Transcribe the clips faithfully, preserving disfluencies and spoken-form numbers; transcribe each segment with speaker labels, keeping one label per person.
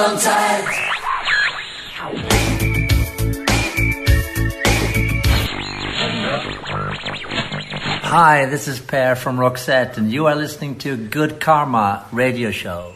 Speaker 1: on tight.
Speaker 2: Hi, this is Per from Roxette, and you are listening to Good Karma Radio Show.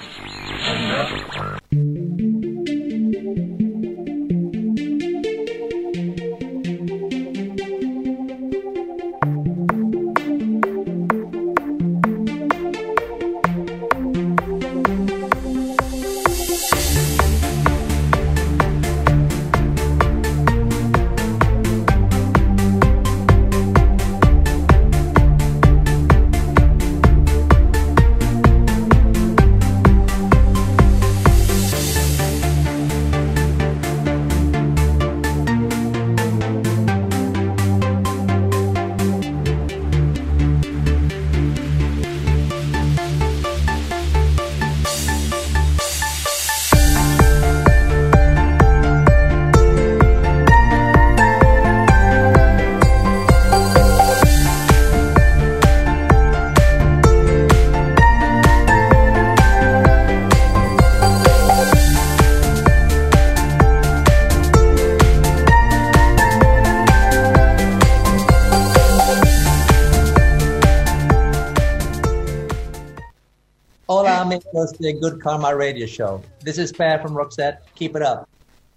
Speaker 3: Amigos de Good Karma Radio Show. This is Per from Roxette. Keep it up.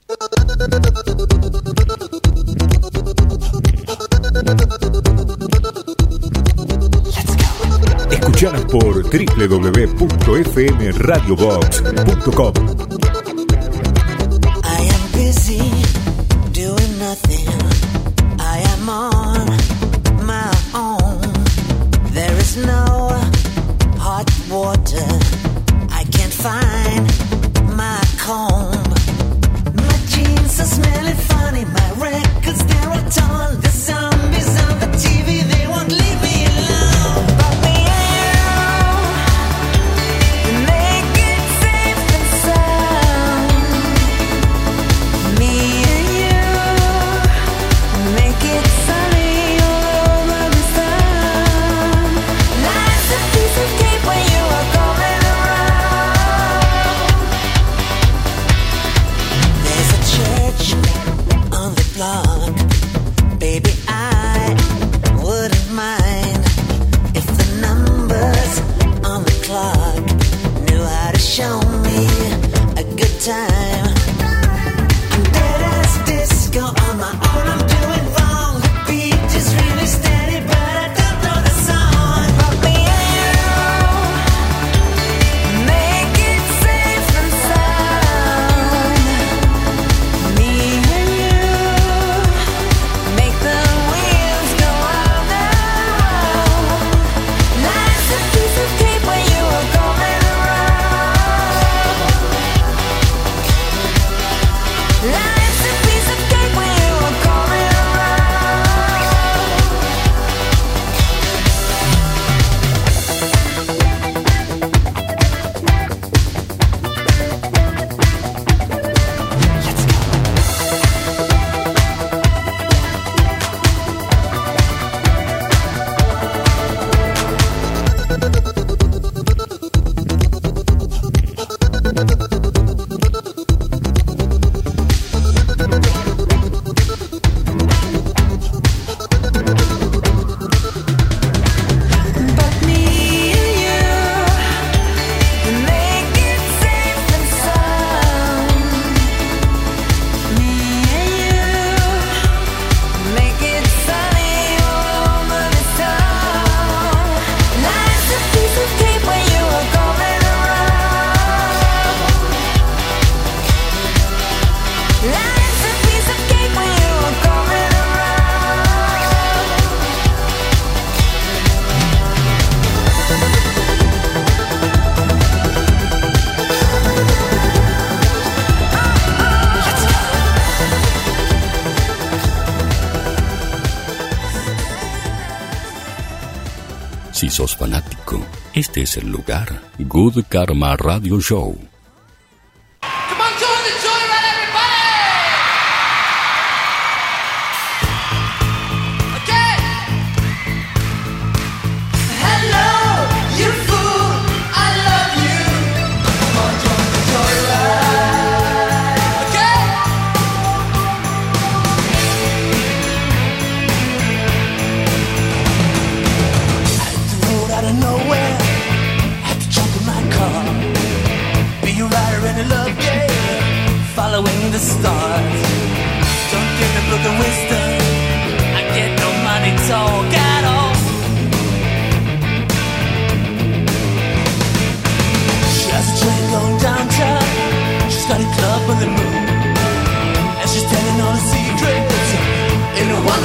Speaker 4: Escuchalas por doble u doble u doble u punto f m radio box punto com.
Speaker 5: I am busy doing nothing. I am on my own. There is no hot water. I can't find my comb. My jeans are smelling funny. My records, they're all torn. The zombies on the T V, they won't leave me alone. But me and you make it safe and sound. Me and you make it sunny all over the sun. Life's a piece of cake when you are going around. There's a church on the block. Baby, I wouldn't mind if the numbers on the clock knew how to show me a good time. I'm dead as disco on my own. I'm doing wrong. The beat is really steady, but I don't know the song. But me and you make it safe and sound. Me and you make the wheels go round and round. Life's a piece of cake when you are going around. Life's a piece of cake when you are going But me and you make it safe and sound. Me and you make it sunny all over the town. Life's a piece of cake when you are going around. Life's a piece of cake when you are going around.
Speaker 6: Si sos fanático, este es el lugar. Good Karma Radio Show.
Speaker 1: Come on, join the joyride, everybody! Okay! Hello, you fool, I love you. Come on, join the joyride.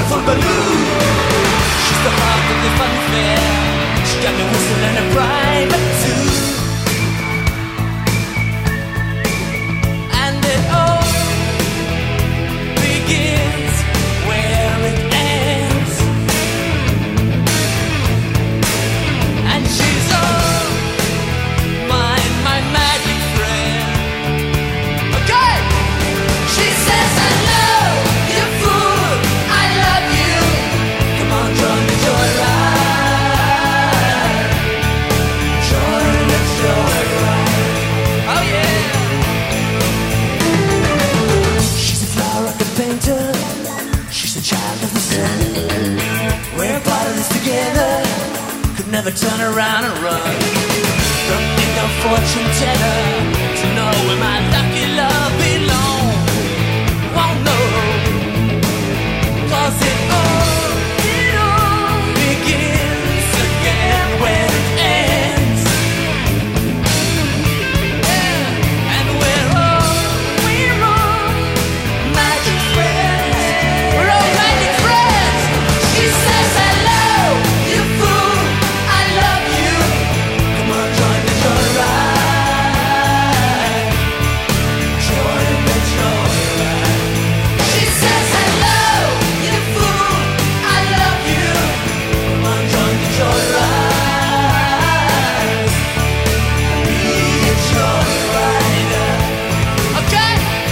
Speaker 7: colorful balloon. She's the heart of the fun fair. She got me whistling a private tune. And it all begins where it ends. And she's all mine, my magic friend. Okay! She says hello, you fool, I love you. Come on, join the joyride. Join the joyride. Oh yeah. She's a flower I could paint her. She's a child of the sun. We're part of this together. Could never turn around and run. Don't need no fortune teller to know where my lucky love belongs. Won't know, 'cause it all, it all begins again when it ends. Yeah, and we're all, we're all magic friends. We're all magic friends. She says hello, you fool, I love you. Come on, join the joyride. Join the joyride. She says hello, you fool, I love you. Come on, join the joyride. Be a joyrider. Okay.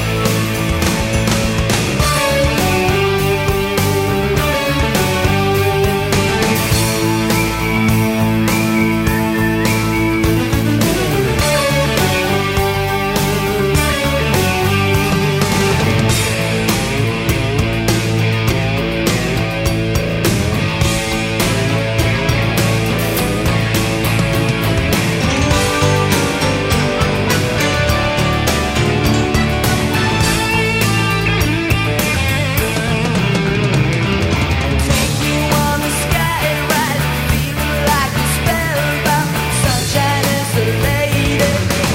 Speaker 7: Take you on the sky ride, feeling like a spellbound. Sunshine is the lady.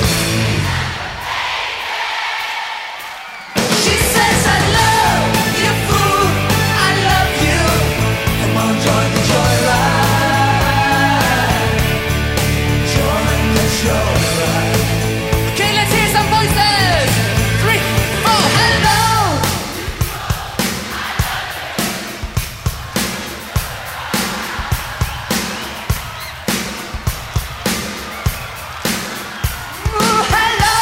Speaker 7: She says hello, you fool, I love you. Come on, join the joyride. Join the joyride. Okay, let's hear some voices. Three, four, hello. Ooh, hello.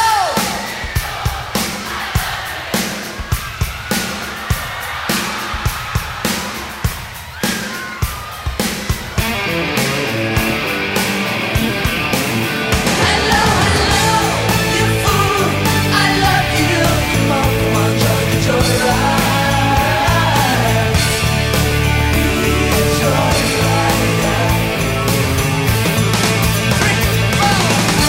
Speaker 7: Hello, hello, you fool, I love you. Come on, come on, join the joyride. Be a joyrider. Three, four.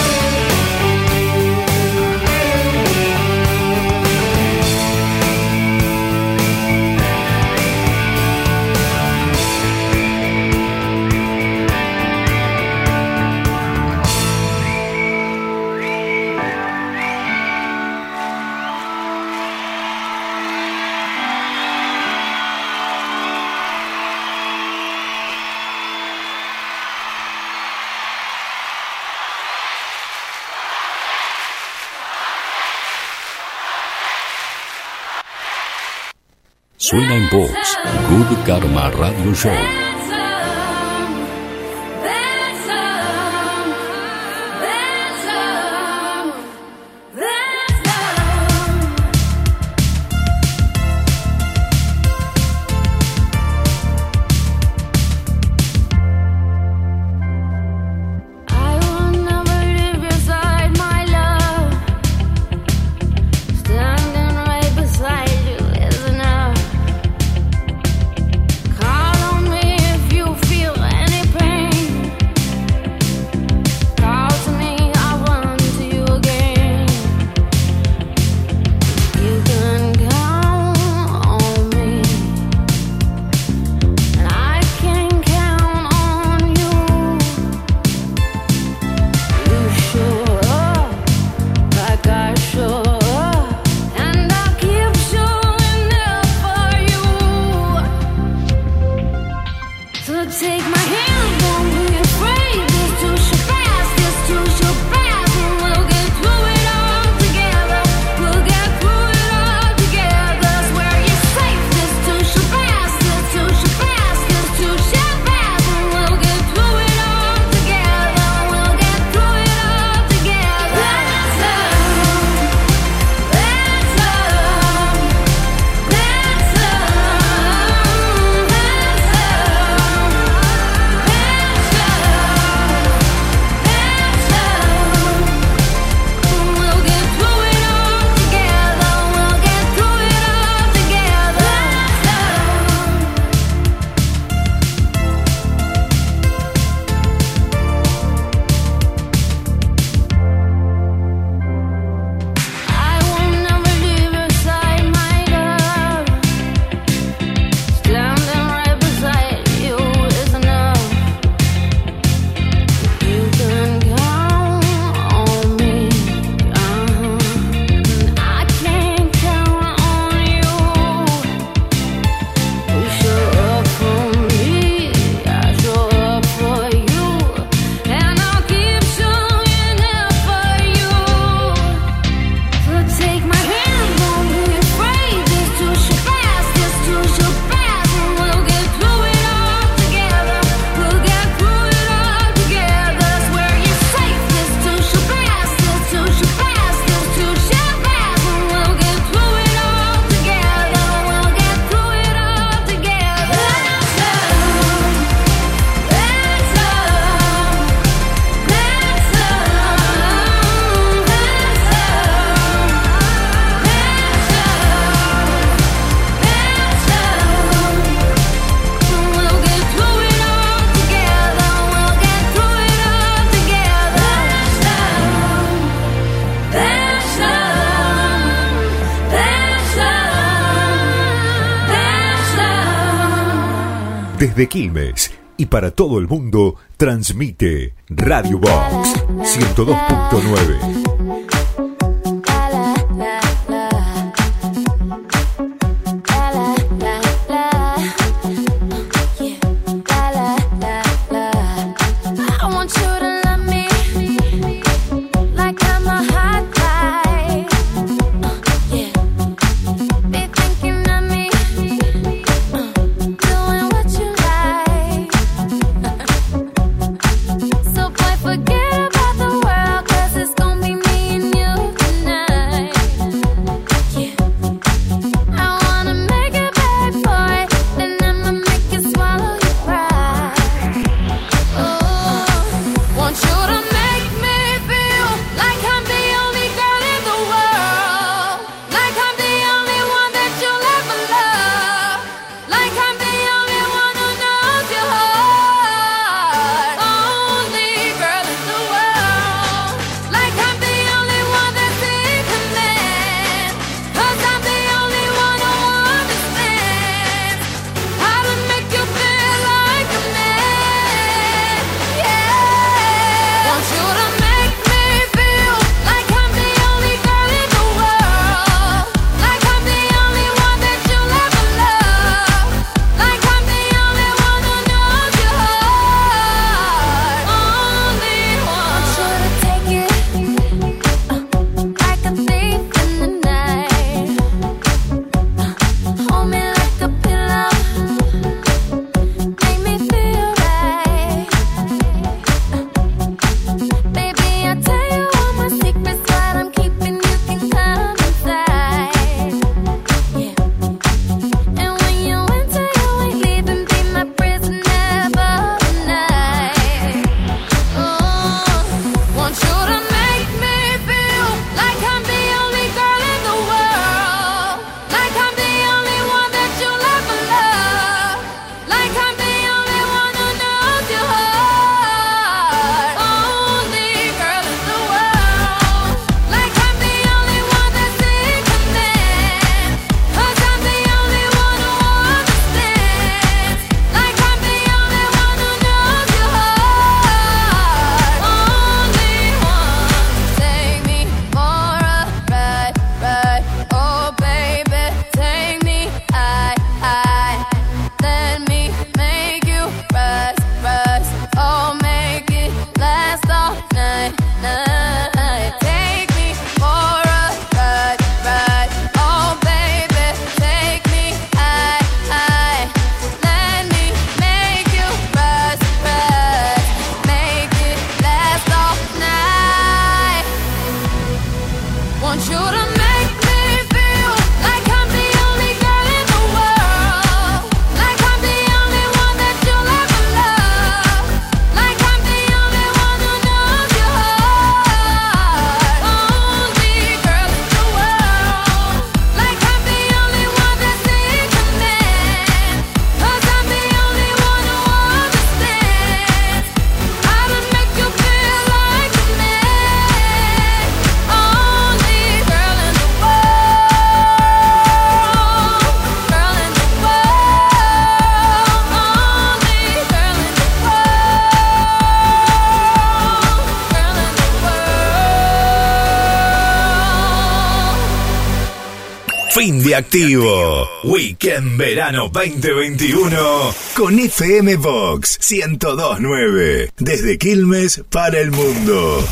Speaker 6: Suena en voz Good Karma Radio Show.
Speaker 8: I will never leave your side, my love. Standing right beside you is enough. Call on me
Speaker 4: Desde Quilmes y para todo el mundo, transmite Radio Box ciento dos punto nueve.
Speaker 8: So boy, forget about the world, 'cause it's gonna be me and you.
Speaker 4: Fin de activo. Weekend Verano veinte veintiuno con F M Vox ciento dos punto nueve. Desde Quilmes para el mundo.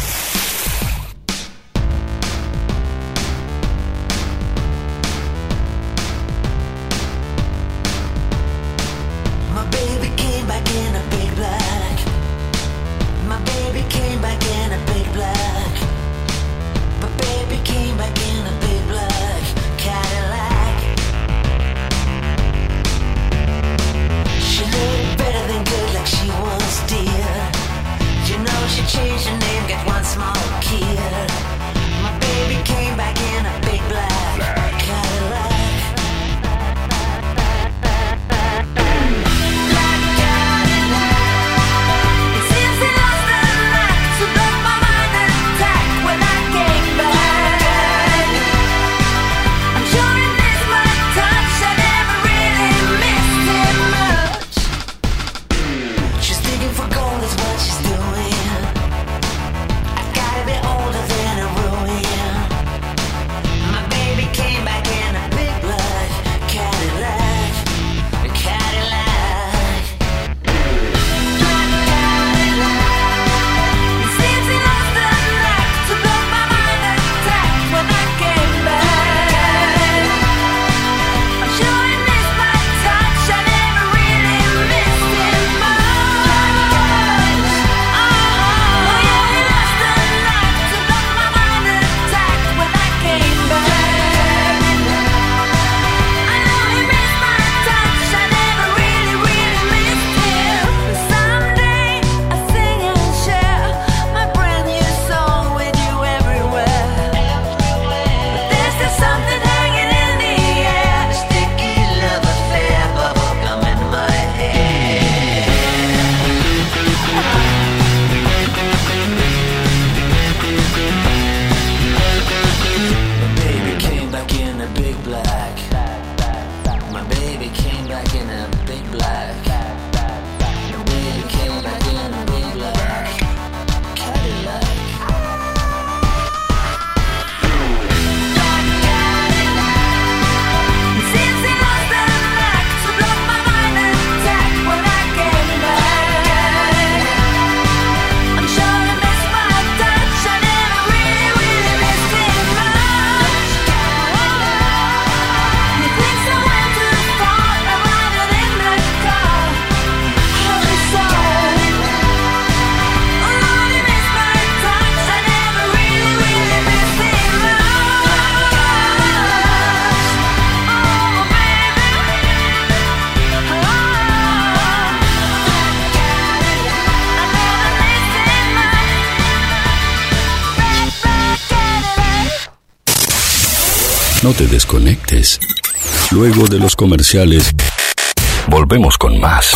Speaker 6: No te desconectes. Luego de los comerciales, volvemos con más.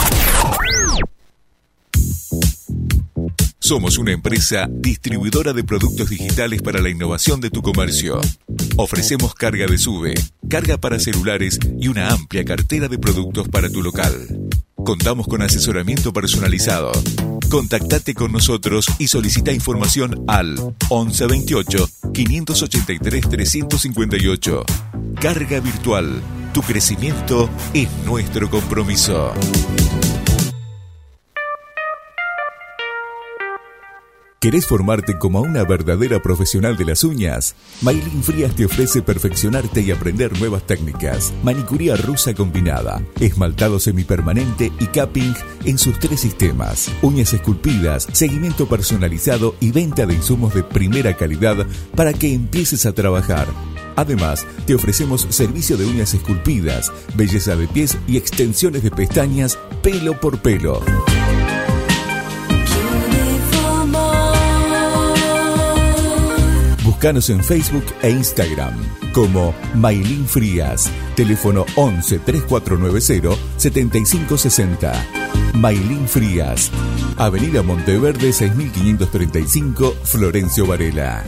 Speaker 9: Somos una empresa distribuidora de productos digitales para la innovación de tu comercio. Ofrecemos carga de SUBE, carga para celulares y una amplia cartera de productos para tu local. Contamos con asesoramiento personalizado. Contactate con nosotros y solicita información al once veintiocho, quinientos ochenta y tres, trescientos cincuenta y ocho. Carga virtual. Tu crecimiento es nuestro compromiso. ¿Querés formarte como una verdadera profesional de las uñas? Maylin Frías te ofrece perfeccionarte y aprender nuevas técnicas. Manicuría rusa combinada, esmaltado semipermanente y capping en sus tres sistemas. Uñas esculpidas, seguimiento personalizado y venta de insumos de primera calidad para que empieces a trabajar. Además, te ofrecemos servicio de uñas esculpidas, belleza de pies y extensiones de pestañas pelo por pelo. Búscanos en Facebook e Instagram como Maylin Frías. Teléfono once, treinta y cuatro noventa, setenta y cinco sesenta. Maylin Frías. Avenida Monteverde seis mil quinientos treinta y cinco, Florencio Varela.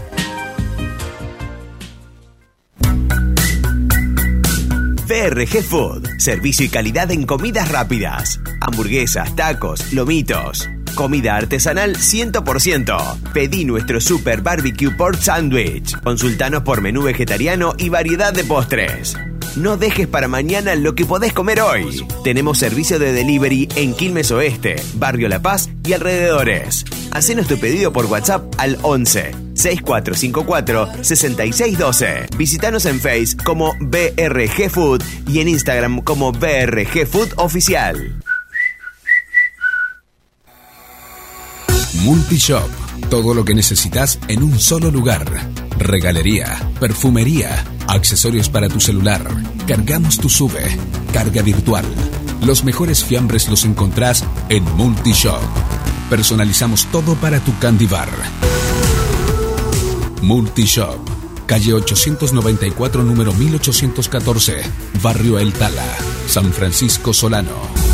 Speaker 10: V R G Food. Servicio y calidad en comidas rápidas. Hamburguesas, tacos, lomitos. Comida artesanal cien por ciento. Pedí nuestro Super Barbecue Pork Sandwich. Consultanos por menú vegetariano y variedad de postres. No dejes para mañana lo que podés comer hoy. Tenemos servicio de delivery en Quilmes Oeste, Barrio La Paz y alrededores. Hacenos tu pedido por WhatsApp al once, sesenta y cuatro cincuenta y cuatro, sesenta y seis doce. Visítanos en Face como B R G Food y en Instagram como B R G Food Oficial.
Speaker 11: Multishop. Todo lo que necesitas en un solo lugar. Regalería, perfumería, accesorios para tu celular. Cargamos tu sube. Carga virtual. Los mejores fiambres los encontrás en Multishop. Personalizamos todo para tu candy bar. Multishop. Calle ochocientos noventa y cuatro, número mil ochocientos catorce. Barrio El Tala, San Francisco Solano.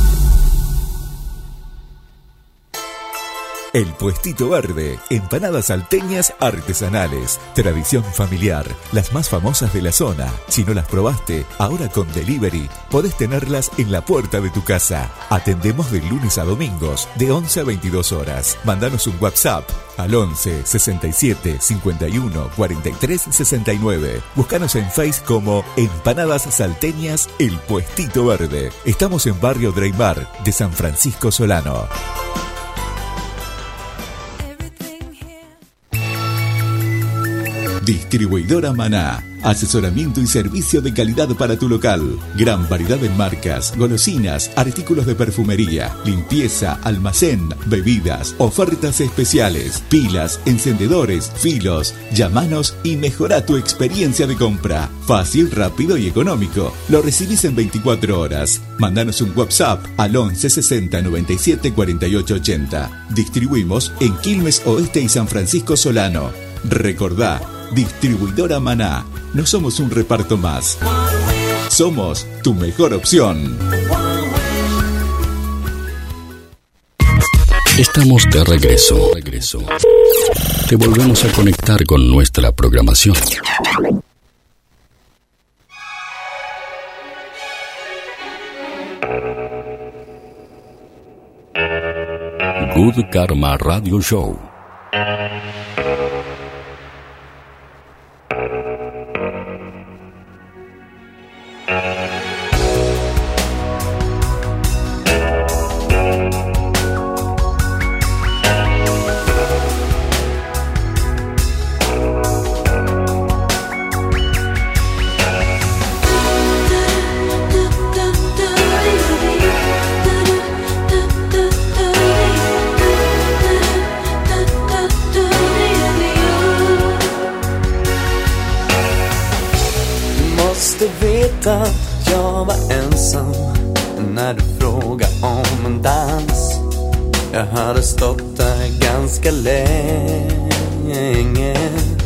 Speaker 9: El Puestito Verde, empanadas salteñas artesanales, tradición familiar, las más famosas de la zona. Si no las probaste, ahora con delivery podés tenerlas en la puerta de tu casa. Atendemos de lunes a domingos, de once a veintidós horas. Mándanos un WhatsApp al once, sesenta y siete, cincuenta y uno, cuarenta y tres, sesenta y nueve. Búscanos en Face como Empanadas Salteñas El Puestito Verde. Estamos en Barrio Dreymar de San Francisco Solano. Distribuidora Maná. Asesoramiento y servicio de calidad para tu local. Gran variedad en marcas, golosinas, artículos de perfumería, limpieza, almacén, bebidas, ofertas especiales, pilas, encendedores, filos. Llámanos y mejora tu experiencia de compra. Fácil, rápido y económico. Lo recibís en veinticuatro horas. Mandanos un WhatsApp al once, sesenta, noventa y siete, cuarenta y ocho, ochenta. Distribuimos en Quilmes Oeste y San Francisco Solano. Recordá, Distribuidora Maná. No somos un reparto más. Somos tu mejor opción.
Speaker 6: Estamos de regreso. regreso. Te volvemos a conectar con nuestra programación. Good Karma Radio Show.
Speaker 12: Jag var ensam när du frågade om en dans. Jag hade stått där ganska länge.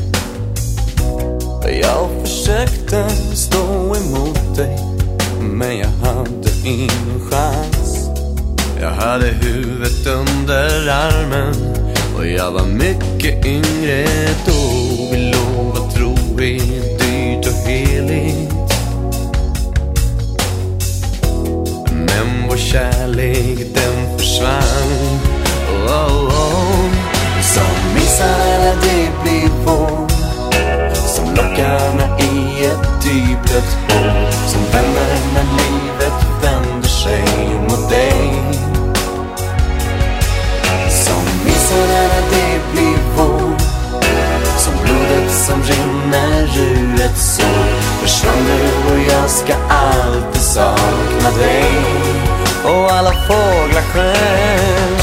Speaker 12: Jag försökte stå emot dig, men jag hade ingen chans. Jag hade huvudet under armen och jag var mycket yngre då. Vi låg och tro är dyrt och heligt. Men vår kärlek den försvann. Oh, oh, oh. Som missar det blir vår, som lockarna i ett dyblött år, som vänner när livet vänder sig mot dig. Som missar det blir vår, som blodet som rinner ur ett sår. Försvann du och jag ska alltid sakna dig. Och alla fåglar sjöng.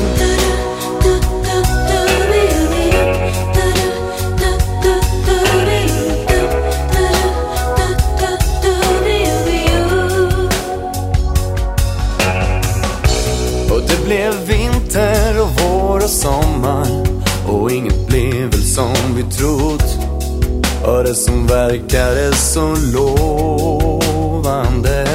Speaker 12: Och det blev vinter och vår och sommar, och inget blev väl som vi trott. Och det som verkade så lovande,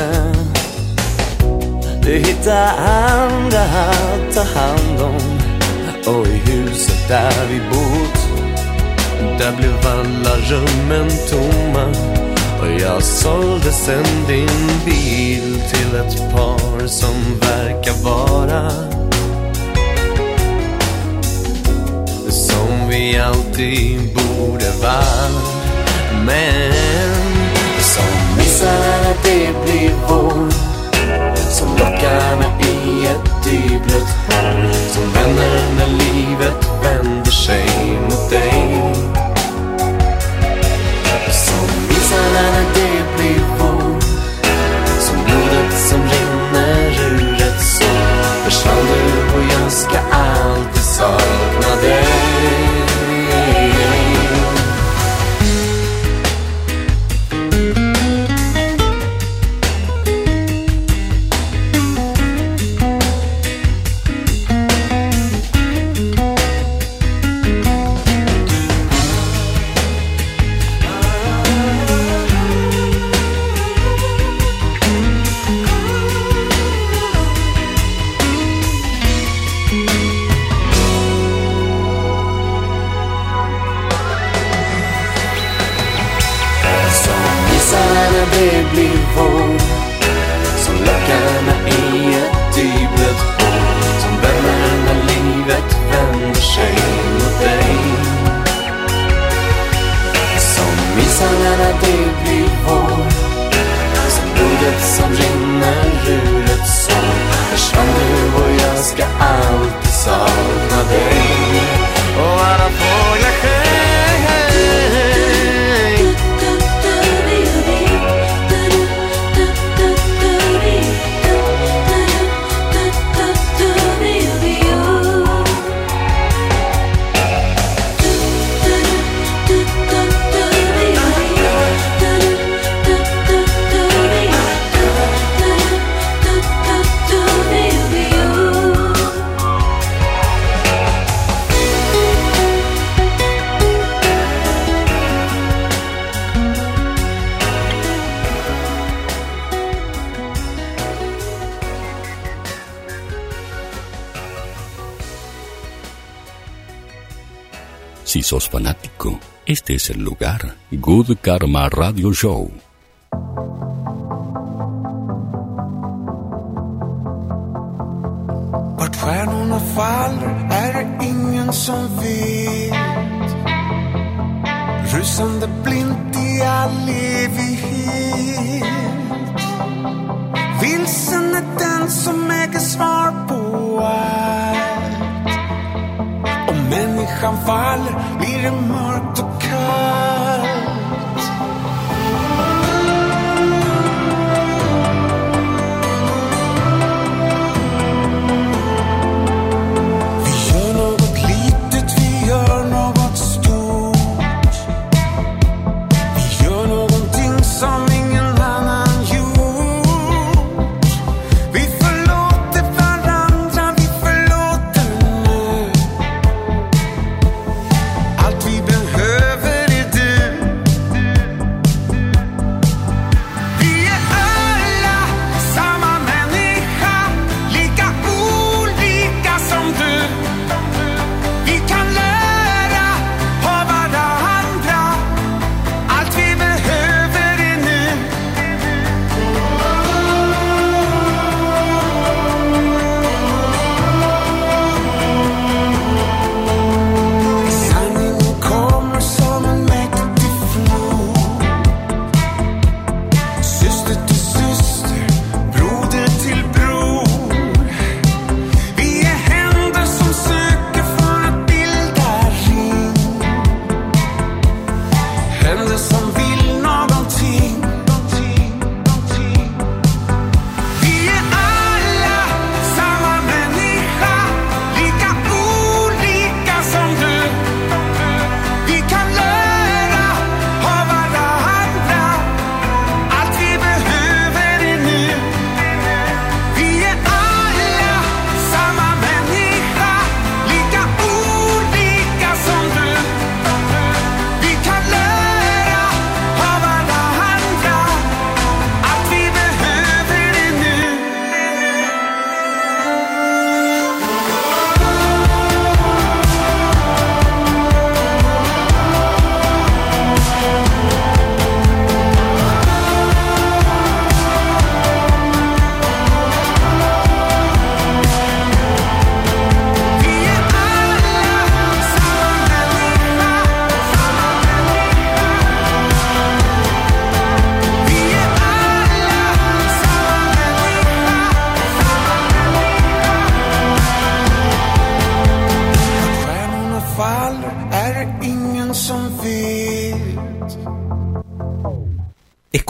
Speaker 12: du hittade andra att ta hand om. Och i huset där vi bott, där blev alla rummen tomma. Och jag sålde sen din bil till ett par som verkar vara vi alltid borde vara. Men som missar när det blir vår, som lockar mig i ett dyblött hår, som vänner när livet vänder sig mot dig. Som missar när det blir vår, som blodet som rinner ur ett sår. Försvann du och jag ska alltid sakna dig. Det blir vår, som lockar mig i ett dyblött hår, som vänner när livet vänder sig mot dig. Som missar när det blir vår, som blodet som rinner ur ett sår. Försvann du och jag ska alltid sakna dig. Och alla fåglar sjöng.
Speaker 6: Si sos fanático, este es el lugar. Good Karma Radio Show.
Speaker 13: Vart stjärnorna faller är det ingen som vet. Rusande blint i all evighet. Vilsen är den som äger svar på allt. Om människan faller blir det mörkt och kallt. Vi gör något litet, vi gör något stort. Vi gör någonting som ingen annan gjort. Vi förlåter varandra, vi förlåter nu. Allt vi behöver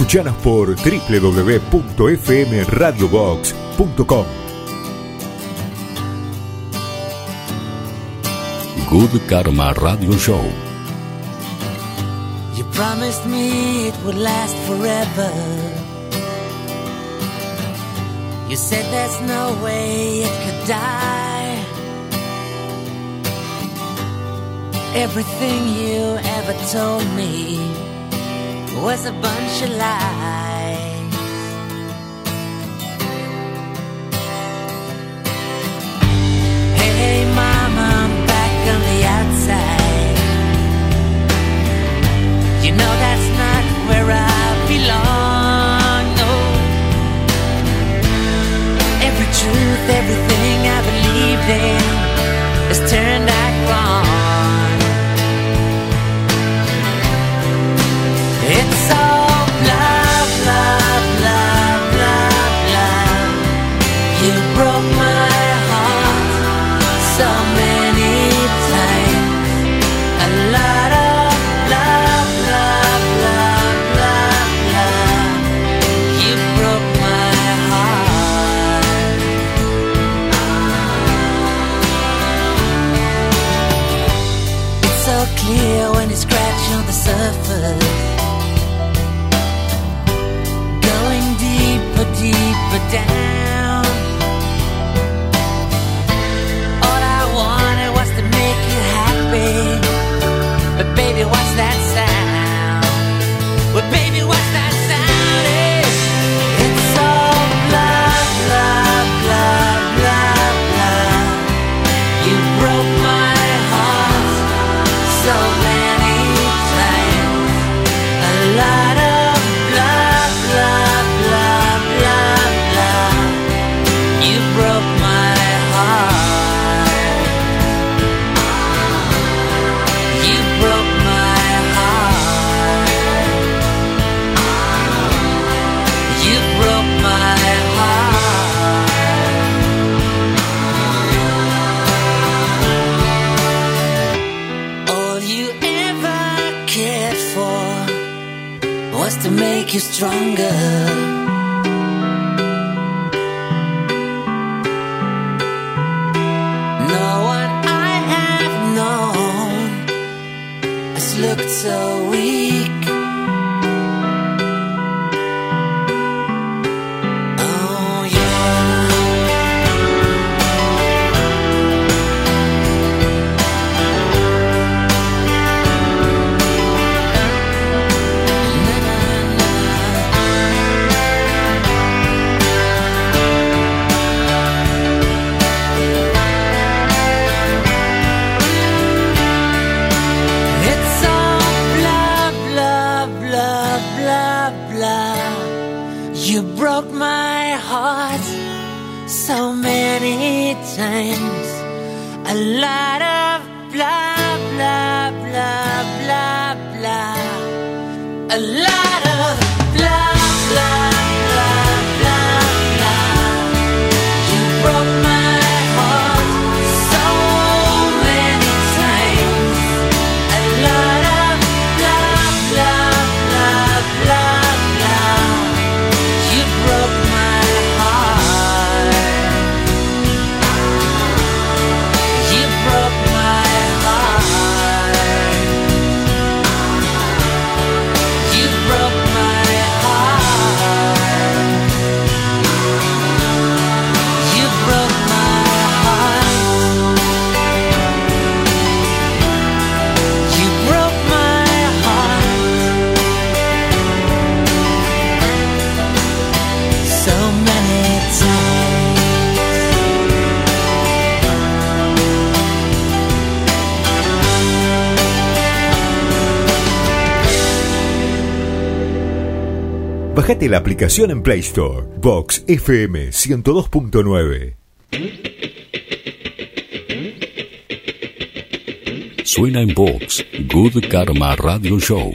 Speaker 9: Escuchanos por doble u doble u doble u punto f m radio box punto com.
Speaker 6: Good Karma Radio Show.
Speaker 5: You promised me it would last forever. You said there's no way it could die. Everything you ever told me was a bunch of lies. Hey, hey, mama, I'm back on the outside. You know that's not where I belong, no. Every truth, everything I believed in has turned out wrong. It's all blah, blah, blah, blah, blah. You broke my heart so many times. A lot of blah, blah, blah, blah, blah. You broke my heart. It's so clear when you scratch on the surface. Deeper down. All I wanted was to make you happy, but baby, what's that sound? Well, baby, what's that sound? It's, it's all blah, blah, blah, blah, blah. You broke my heart so many times. A lot of blah, blah. To make you stronger. No one I have known has looked so weak. Oh yeah. So many times, a lot of blah, blah, blah, blah, blah, a lot of blah, blah, blah, blah, blah. You broke my heart so many times, a lot of blah, blah, blah, blah, blah. You broke my heart.
Speaker 9: Bájate la aplicación en Play Store. Vox F M ciento dos punto nueve.
Speaker 6: Suena en Vox Good Karma Radio Show.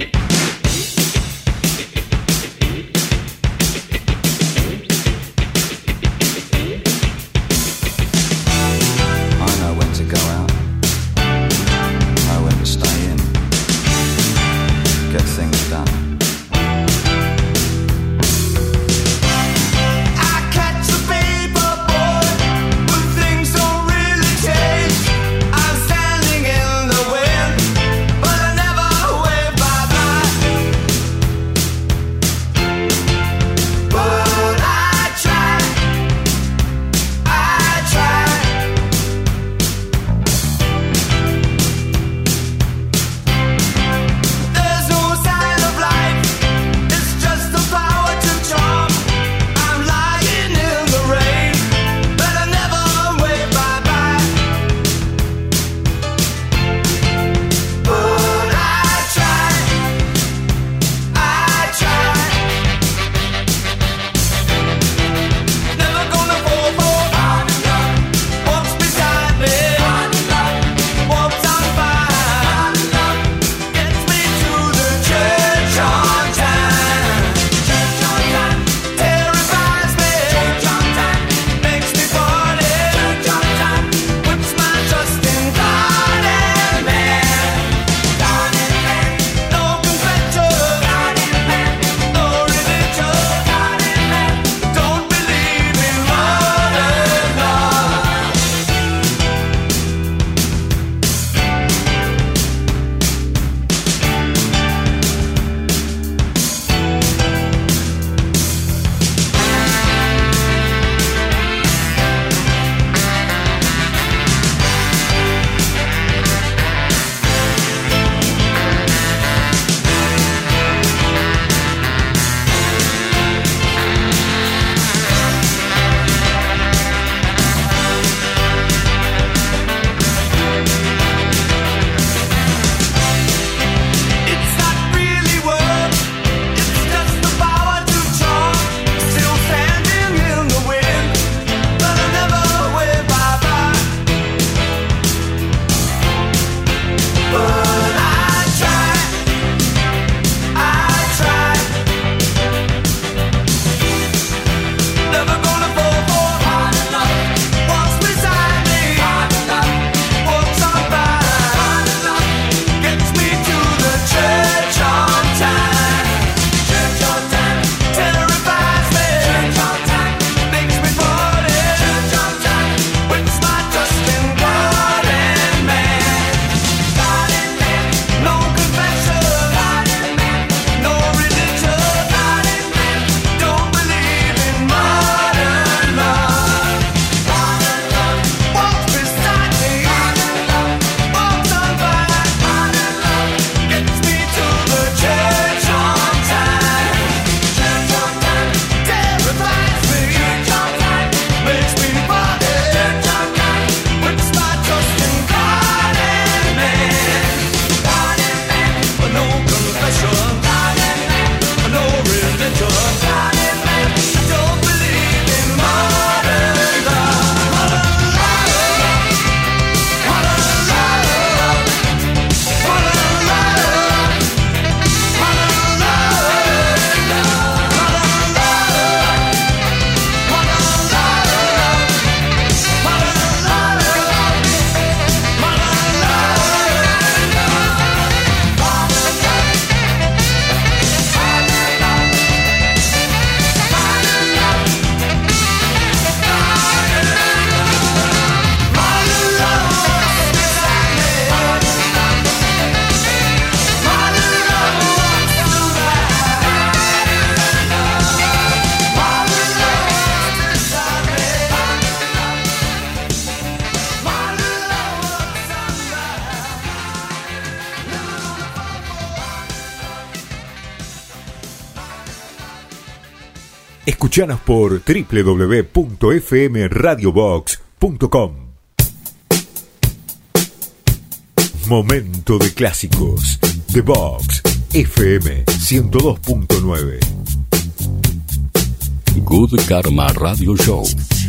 Speaker 4: Escuchanos por doble u doble u doble u punto f m radio box punto com. Momento de clásicos. The Box F M ciento dos punto nueve.
Speaker 6: Good Karma Radio Show.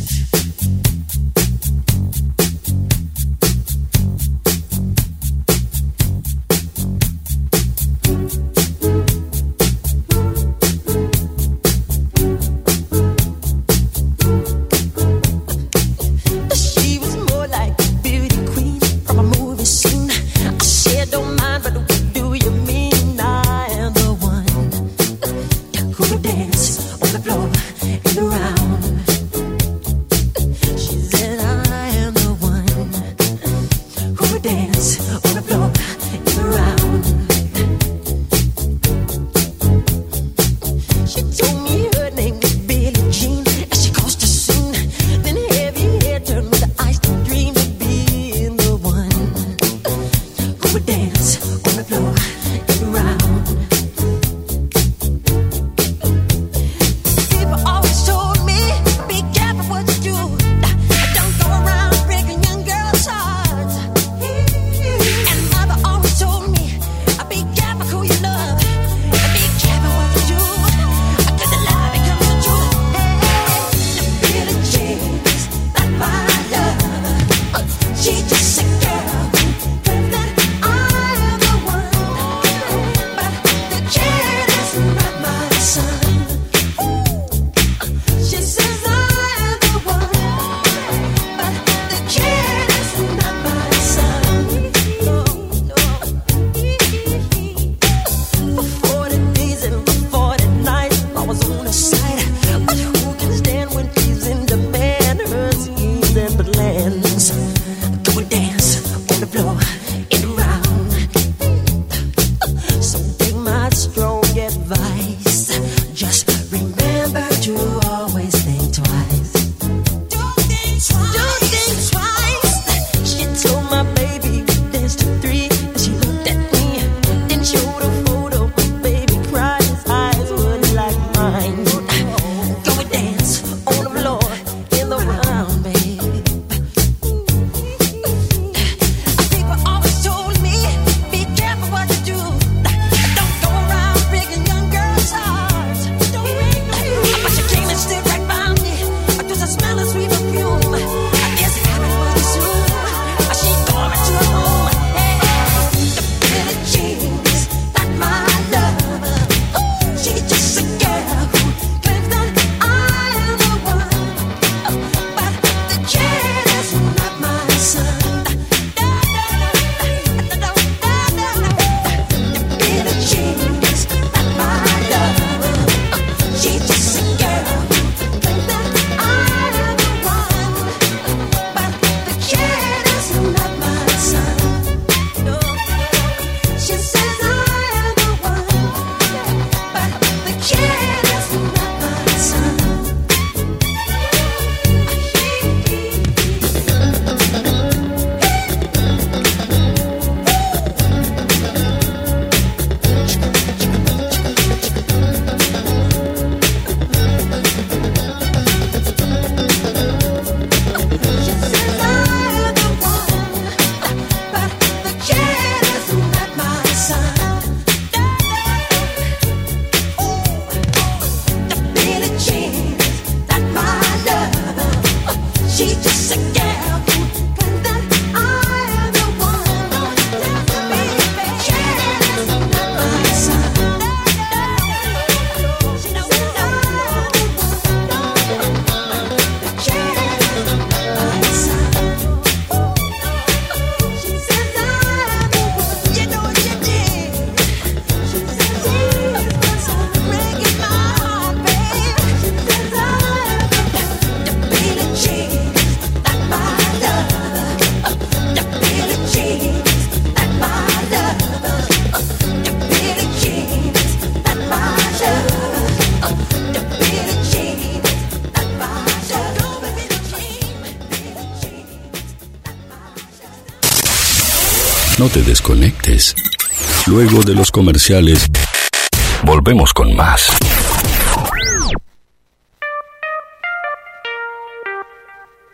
Speaker 6: No te desconectes. Luego de los comerciales, volvemos con más.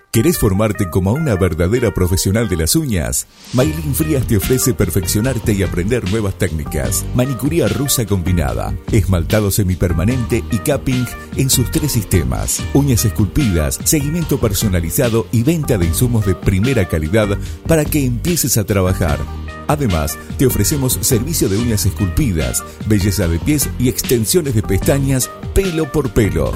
Speaker 9: ¿Querés formarte como una verdadera profesional de las uñas? Maylin Frías te ofrece perfeccionarte y aprender nuevas técnicas. Manicuría rusa combinada, esmaltado semipermanente y capping en sus tres sistemas. Uñas esculpidas, seguimiento personalizado y venta de insumos de primera calidad para que empieces a trabajar. Además, te ofrecemos servicio de uñas esculpidas, belleza de pies y extensiones de pestañas pelo por pelo.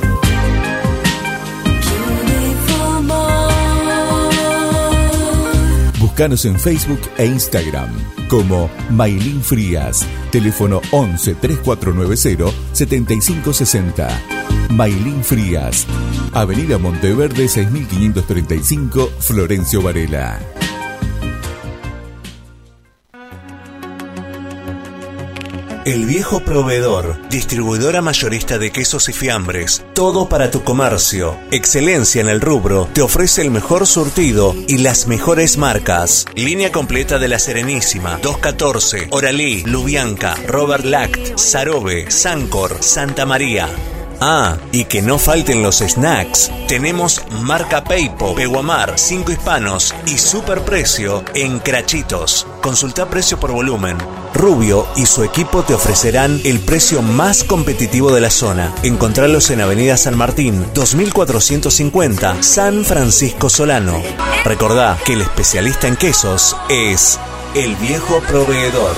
Speaker 9: Búscanos en Facebook e Instagram como Maylin Frías. Teléfono once, treinta y cuatro noventa, setenta y cinco sesenta. Maylin Frías. Avenida Monteverde seis mil quinientos treinta y cinco, Florencio Varela.
Speaker 14: El Viejo Proveedor, distribuidora mayorista de quesos y fiambres, todo para tu comercio, excelencia en el rubro, te ofrece el mejor surtido y las mejores marcas. Línea completa de La Serenísima, doscientos catorce, Oralí, Lubianca, Robert Lact, Sarobe, Sancor, Santa María. Ah, y que no falten los snacks. Tenemos marca Peipo, Peguamar, Cinco Hispanos y superprecio en Crachitos. Consulta precio por volumen. Rubio y su equipo te ofrecerán el precio más competitivo de la zona. Encontralos en Avenida San Martín, dos mil cuatrocientos cincuenta, San Francisco Solano. Recordá que el especialista en quesos es El Viejo Proveedor.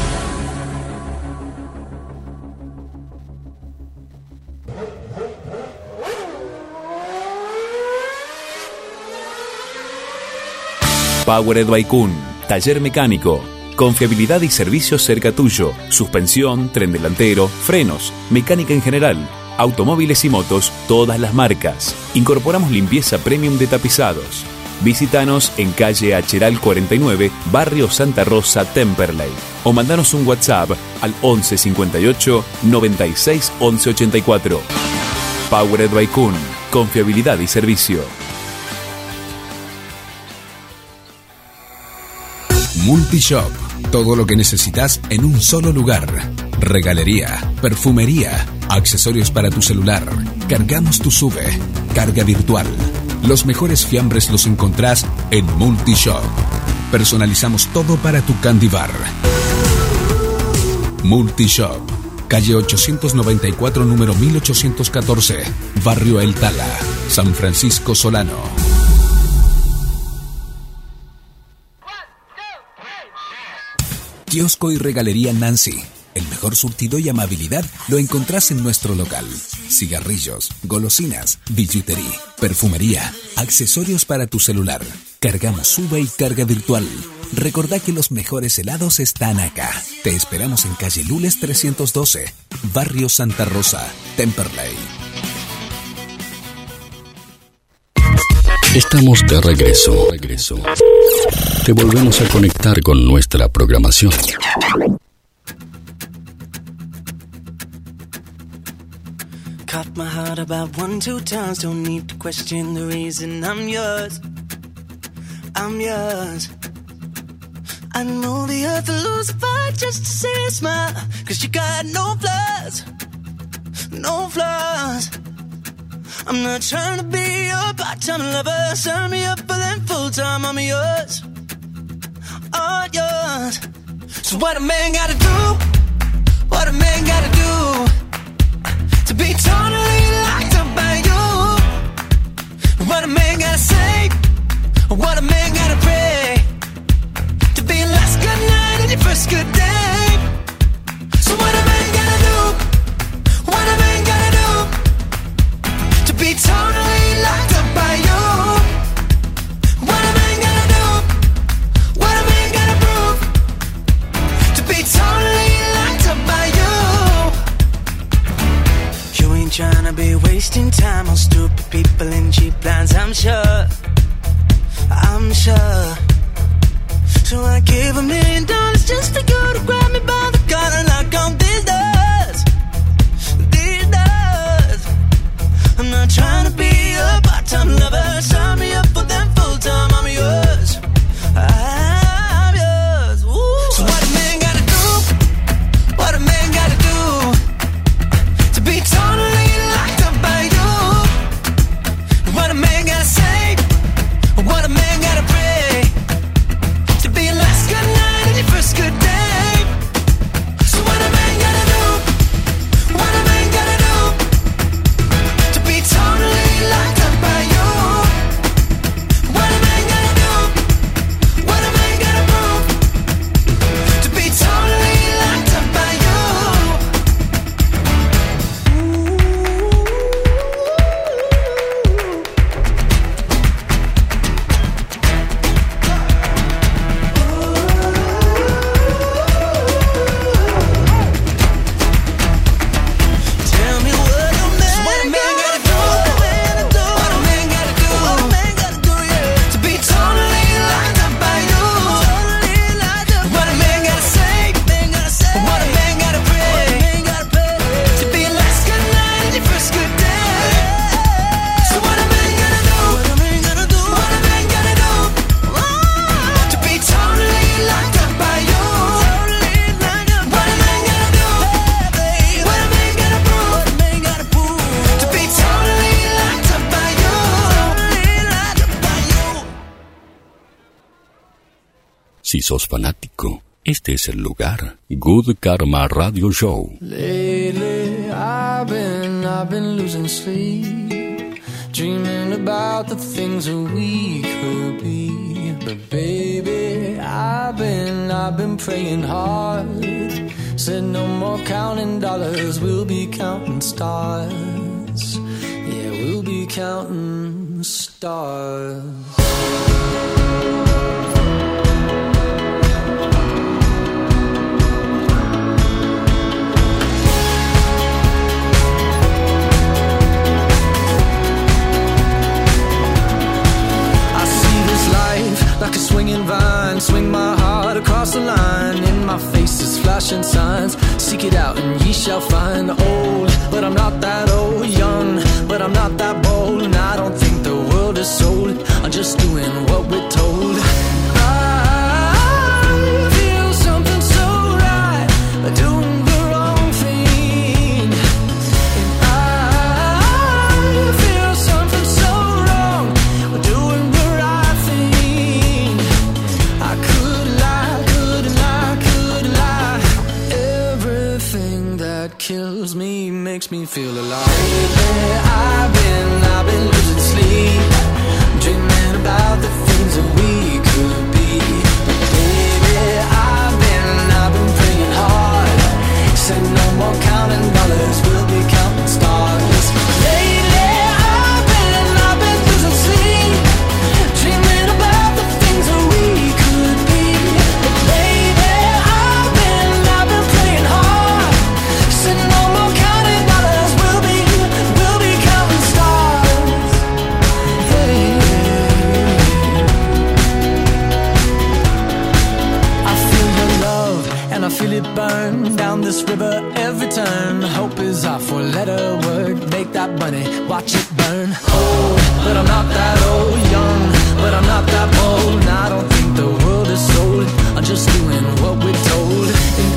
Speaker 15: Powered by Kuhn, taller mecánico, confiabilidad y servicios cerca tuyo, suspensión, tren delantero, frenos, mecánica en general, automóviles y motos, todas las marcas. Incorporamos limpieza premium de tapizados. Visítanos en calle Acheral cuarenta y nueve, barrio Santa Rosa, Temperley. O mandanos un WhatsApp al once cincuenta y ocho, noventa y seis, once ochenta y cuatro. Powered by Kuhn, confiabilidad y servicio.
Speaker 11: Multishop. Todo lo que necesitas en un solo lugar. Regalería, perfumería, accesorios para tu celular. Cargamos tu SUBE. Carga virtual. Los mejores fiambres los encontrás en Multishop. Personalizamos todo para tu candy bar. Multishop. Calle ochocientos noventa y cuatro, número mil ochocientos catorce. Barrio El Tala, San Francisco Solano. Kiosco y Regalería Nancy. El mejor surtido y amabilidad lo encontrás en nuestro local. Cigarrillos, golosinas, billutería, perfumería, accesorios para tu celular. Cargamos SUBE y carga virtual. Recordá que los mejores helados están acá. Te esperamos en calle Lules trescientos doce, barrio Santa Rosa, Temperley.
Speaker 6: Estamos de regreso. regreso. Te volvemos a conectar con nuestra programación.
Speaker 7: Cut my heart about one, two times. Don't need to question the reason I'm yours. I'm yours. I know the earth will lose a fight just to see you smile. Cause you got no flaws. No flaws. I'm not trying to be your part-time lover. Sign me up for them full-time. I'm yours, all yours. So what a man gotta do? What a man gotta do to be totally locked up by you? What a man gotta say? What a man gotta pray to be your last good night and your first good day? So what a man gotta do? What a man gotta do to be totally locked up by you? What a man gotta do? What a man gotta prove to be totally locked up by you? You ain't tryna be wasting time on stupid people and cheap plans, I'm sure. I'm sure. So I give a million dollars just for you to grab me by the collar and knock on these doors. These doors. I'm not trying to be a part-time lover. Sign me up for them full-time. I'm yours. I'm yours. Ooh. So what a man gotta do? What a man gotta do to be totally locked up by you? What a man gotta say?
Speaker 6: Si sos fanático, este es el lugar. Good Karma Radio Show.
Speaker 7: Lately, I've been, I've been losing sleep, dreaming about the things that we could be. But baby, I've been, I've been praying hard. Said no more counting dollars, we'll be counting stars. Yeah, we'll be counting stars. Like a swinging vine, swing my heart across the line. In my face is flashing signs. Seek it out and ye shall find. Old, but I'm not that old. Young, but I'm not that bold. And I don't think the world is sold. I'm just doing what we're told. I feel something so right, doing the wrong thing. And I feel something so wrong, doing the right thing. I could lie, could lie, could lie. Everything that kills me makes me feel alive. Lately, I've been, I've been losing sleep, dreaming about the things that we could be. Baby, I've been, I've been praying hard. Said no more counting dollars, we'll be counting stars. Lately, I've been, I've been losing sleep, dreaming about the things that we could be. But baby, I've been, I've been praying hard. Said no more counting dollars, we'll be, we'll be counting stars. Hey. I feel your love and I feel it burn down this river every turn. Hope is our four-letter word. Make that money, watch it burn. Old, but I'm not that old. Young, but I'm not that bold. And I don't think the world is sold. I'm just doing what we're told. And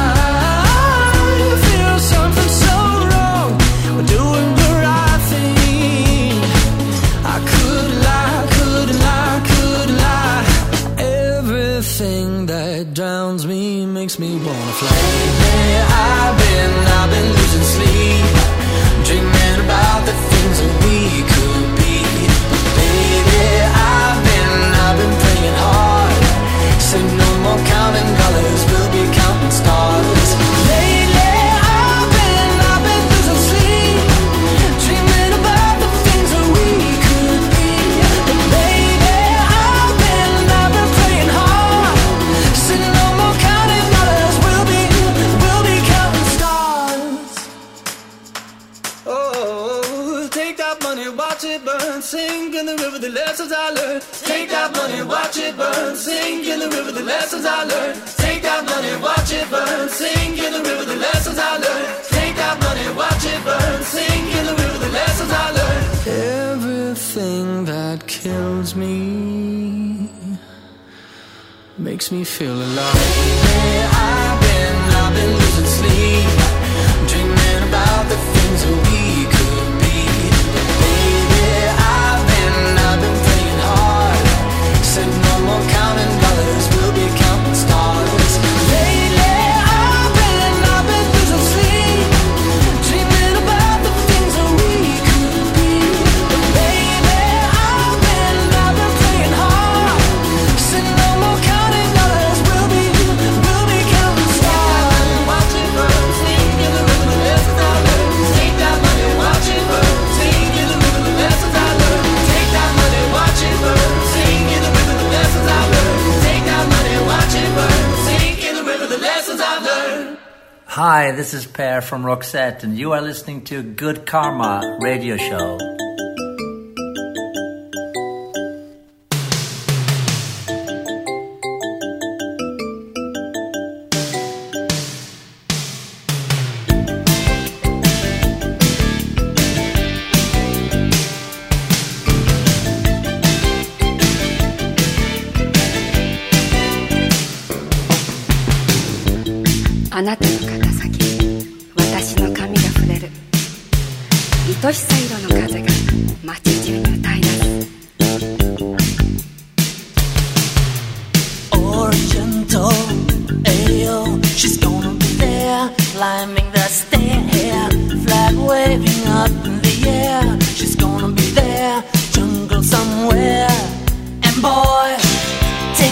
Speaker 7: I feel something so wrong. We're doing the right thing. I could lie, could lie, could lie. Everything that drowns me makes me wanna fly. Lately, I've been, I've been losing sleep, dreaming about the things that we could be. But baby, I've been, I've been praying hard. Said no more counting dollars, we'll be counting stars. Lately, I've been, I've been losing sleep, dreaming about the things that we could be. But baby, I've been, I've been praying hard. Said no more counting dollars, we'll be, we'll be counting stars. Oh, take that money, watch it burn, sink in the river the lessons I learned. Take that money, watch it burn, sink in the river the lessons I learned. Take that money, watch it burn, sink in the river the lessons I learned. Take that money, watch it burn, sink in the river the lessons I learned. Everything that kills me makes me feel alive. Hey, I've been, I've been losing sleep, dreaming about the things that we could be. But baby, I've been, I've been praying hard. Said no more counting dollars, we'll be counting stars. Lately, I've been, I've been losing sleep, dreaming about the things that we could be. But baby, I've been, I've been praying hard. Said no more counting dollars, we'll be, we'll be counting stars. Watch it burn, sing in the river the lessons I learned. Take that money, watch it burn, sing in the river the lessons I learned. Take that money, watch it burn, sing in the river the lessons I learned. Take that money, watch it burn, sing in the river the lessons I learned.
Speaker 2: Hi, this is Per from Roxette, and you are listening to Good Karma Radio Show.
Speaker 16: あなたの肩先、私の髪が触れる。愛しさ色の風が街中に歌い出す。
Speaker 5: Orange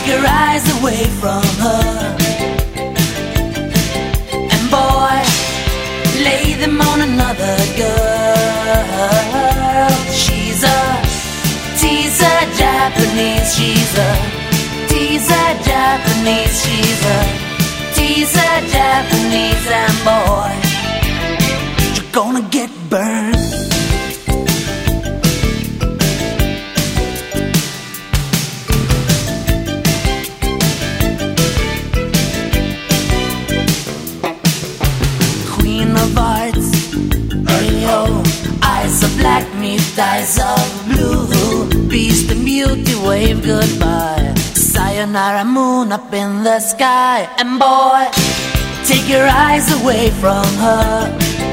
Speaker 7: take your eyes away from her. And boy, lay them on another girl. She's a teaser Japanese, she's a teaser Japanese, she's a teaser Japanese, and boy, you're gonna get burned. Eyes of black meet eyes of blue. Beast and beauty wave goodbye. Sayonara moon up in the sky. And boy, take your eyes away from her.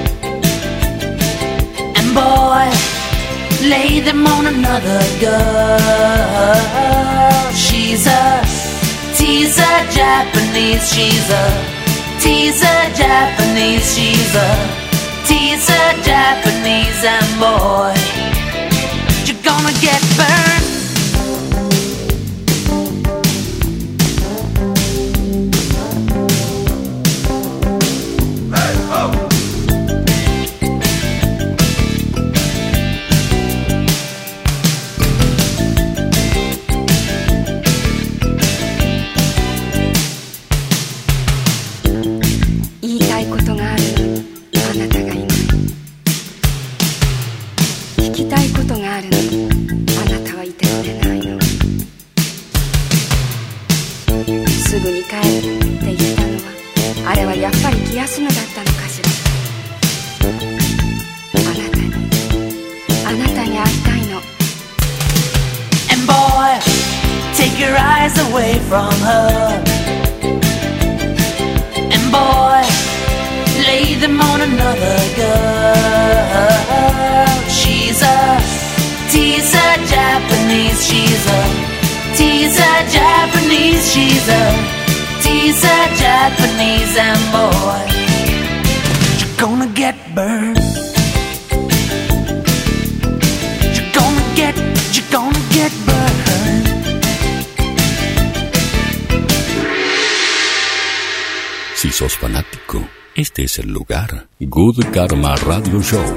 Speaker 7: And boy, lay them on another girl. She's a teaser Japanese. She's a teaser Japanese. She's a teaser Japanese, and boy, you're gonna get burned. Hey, oh. Away from her. And boy, lay them on another girl. She's a teaser Japanese. She's a teaser Japanese. She's a teaser Japanese, and boy, you're gonna get burned. You're gonna get, you're gonna get burned.
Speaker 6: Si sos fanático, este es el lugar. Good Karma Radio Show.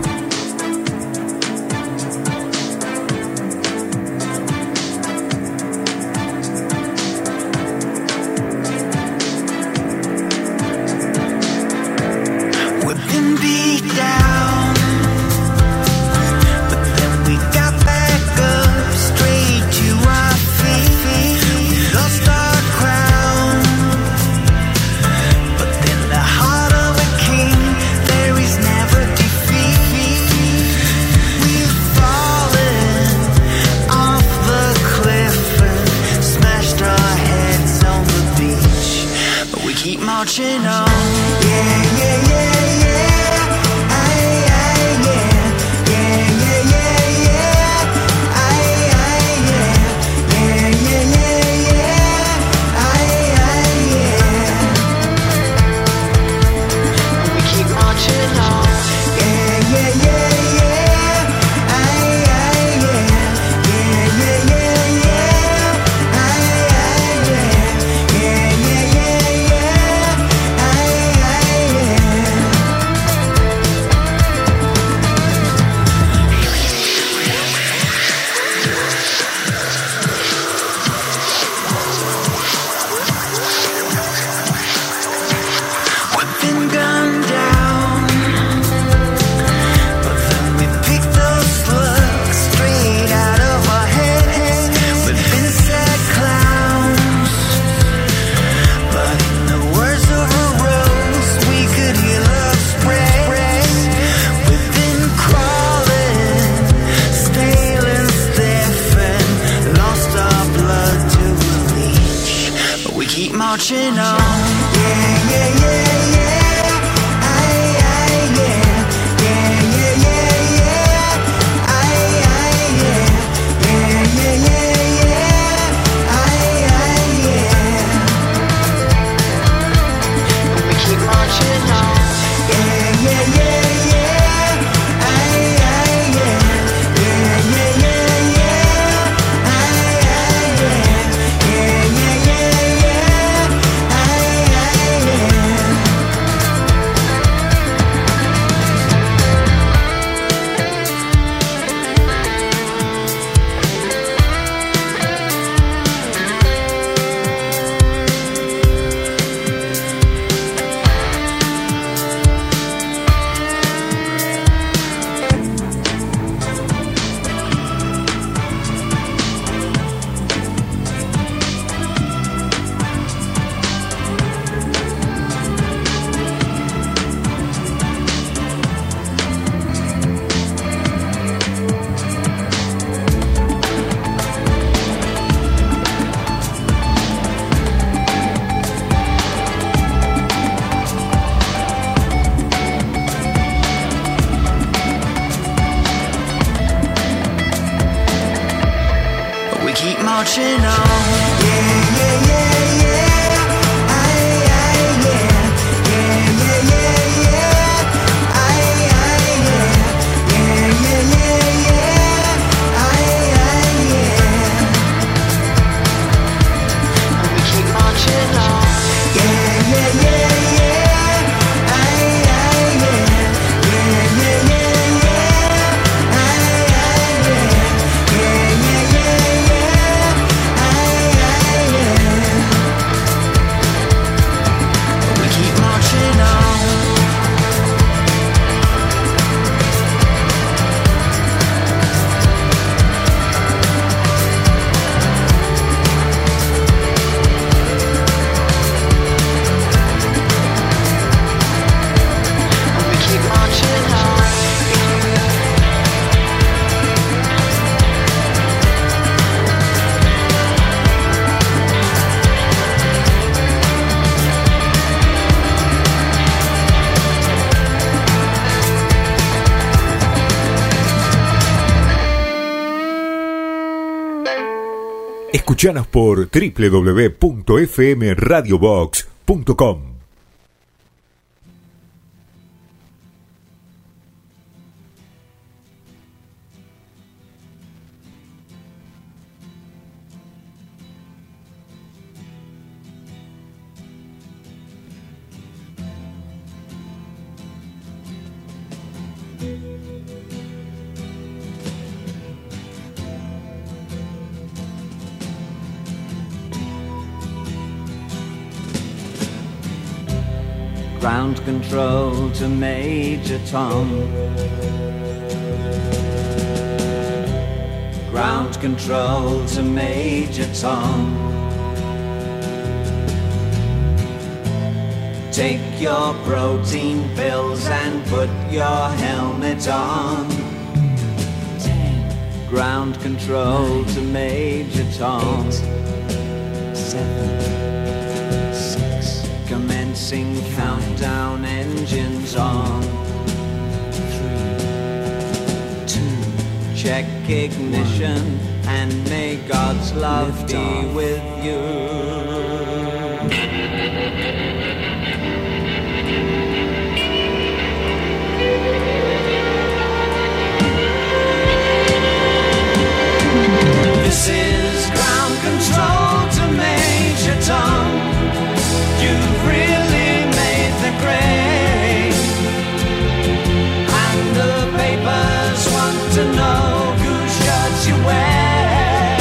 Speaker 13: marching on. Yeah, yeah, yeah, yeah. Aye, aye, yeah. Yeah, yeah, yeah, yeah. Aye, aye, yeah. Yeah, yeah, yeah, yeah. Aye, aye, yeah. We keep marching on. Yeah, yeah, yeah, yeah. Aye, aye, yeah. Yeah, yeah, yeah, yeah. Aye, aye, yeah. Yeah, yeah, yeah. Yeah, yeah, yeah, yeah. Ay, ay, yeah. Yeah, yeah, yeah, yeah. Ay, ay, yeah. Yeah, yeah, yeah, yeah. Ay, ay, yeah. And we keep marching on. Yeah, yeah, yeah, yeah. Ay, ay, yeah. Yeah, yeah, yeah, yeah. Ay, ay, yeah. Yeah, yeah, yeah, yeah. Ay, ay, yeah. We keep marching on. We keep marching on.
Speaker 9: Escuchanos por doble u doble u doble u punto f m radio box punto com.
Speaker 17: Ground control to Major Tom. Ground control to Major Tom. Take your protein pills and put your helmet on. Ten. Ground control to Major Tom. Eight, seven. Commencing countdown, engines on. Three, two, check ignition, and may God's love Lift be off. With you. This is ground control to Major Tom. You've really made the grade, and the papers want to know whose shirts you wear.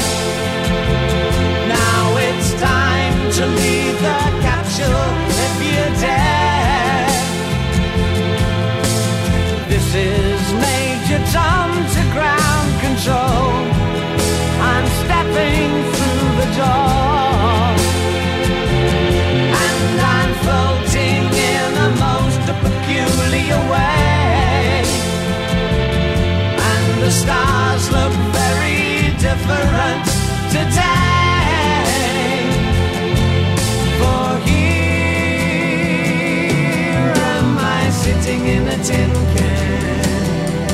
Speaker 17: Now it's time to leave the capsule if you dare. This is Major Tom to ground control. I'm stepping through the door. Floating in a most peculiar way, and the stars look very different today. For here am I sitting in a tin can,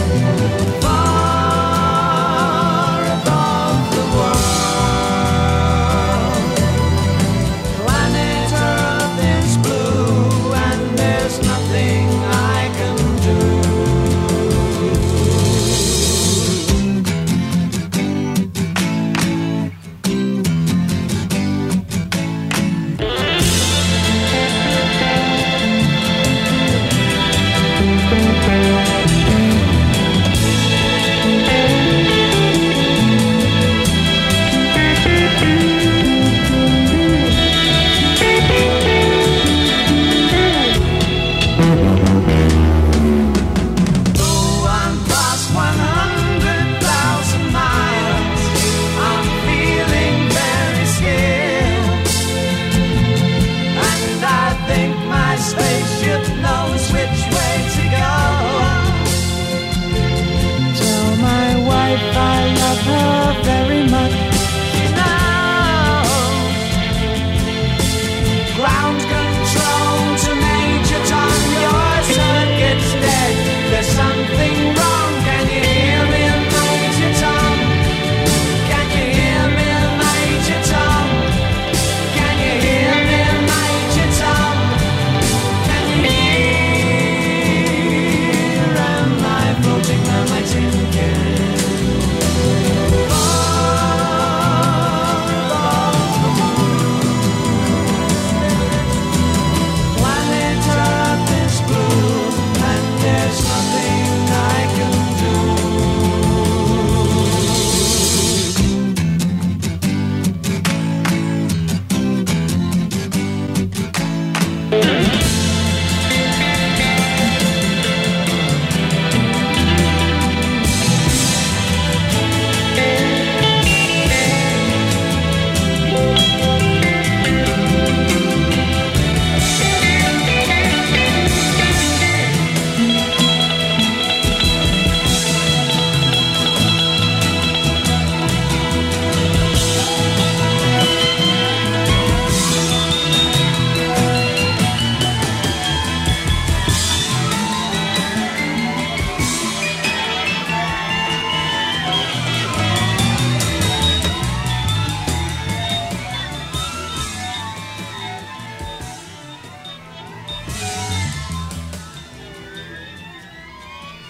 Speaker 17: far above the world.
Speaker 13: Thank you.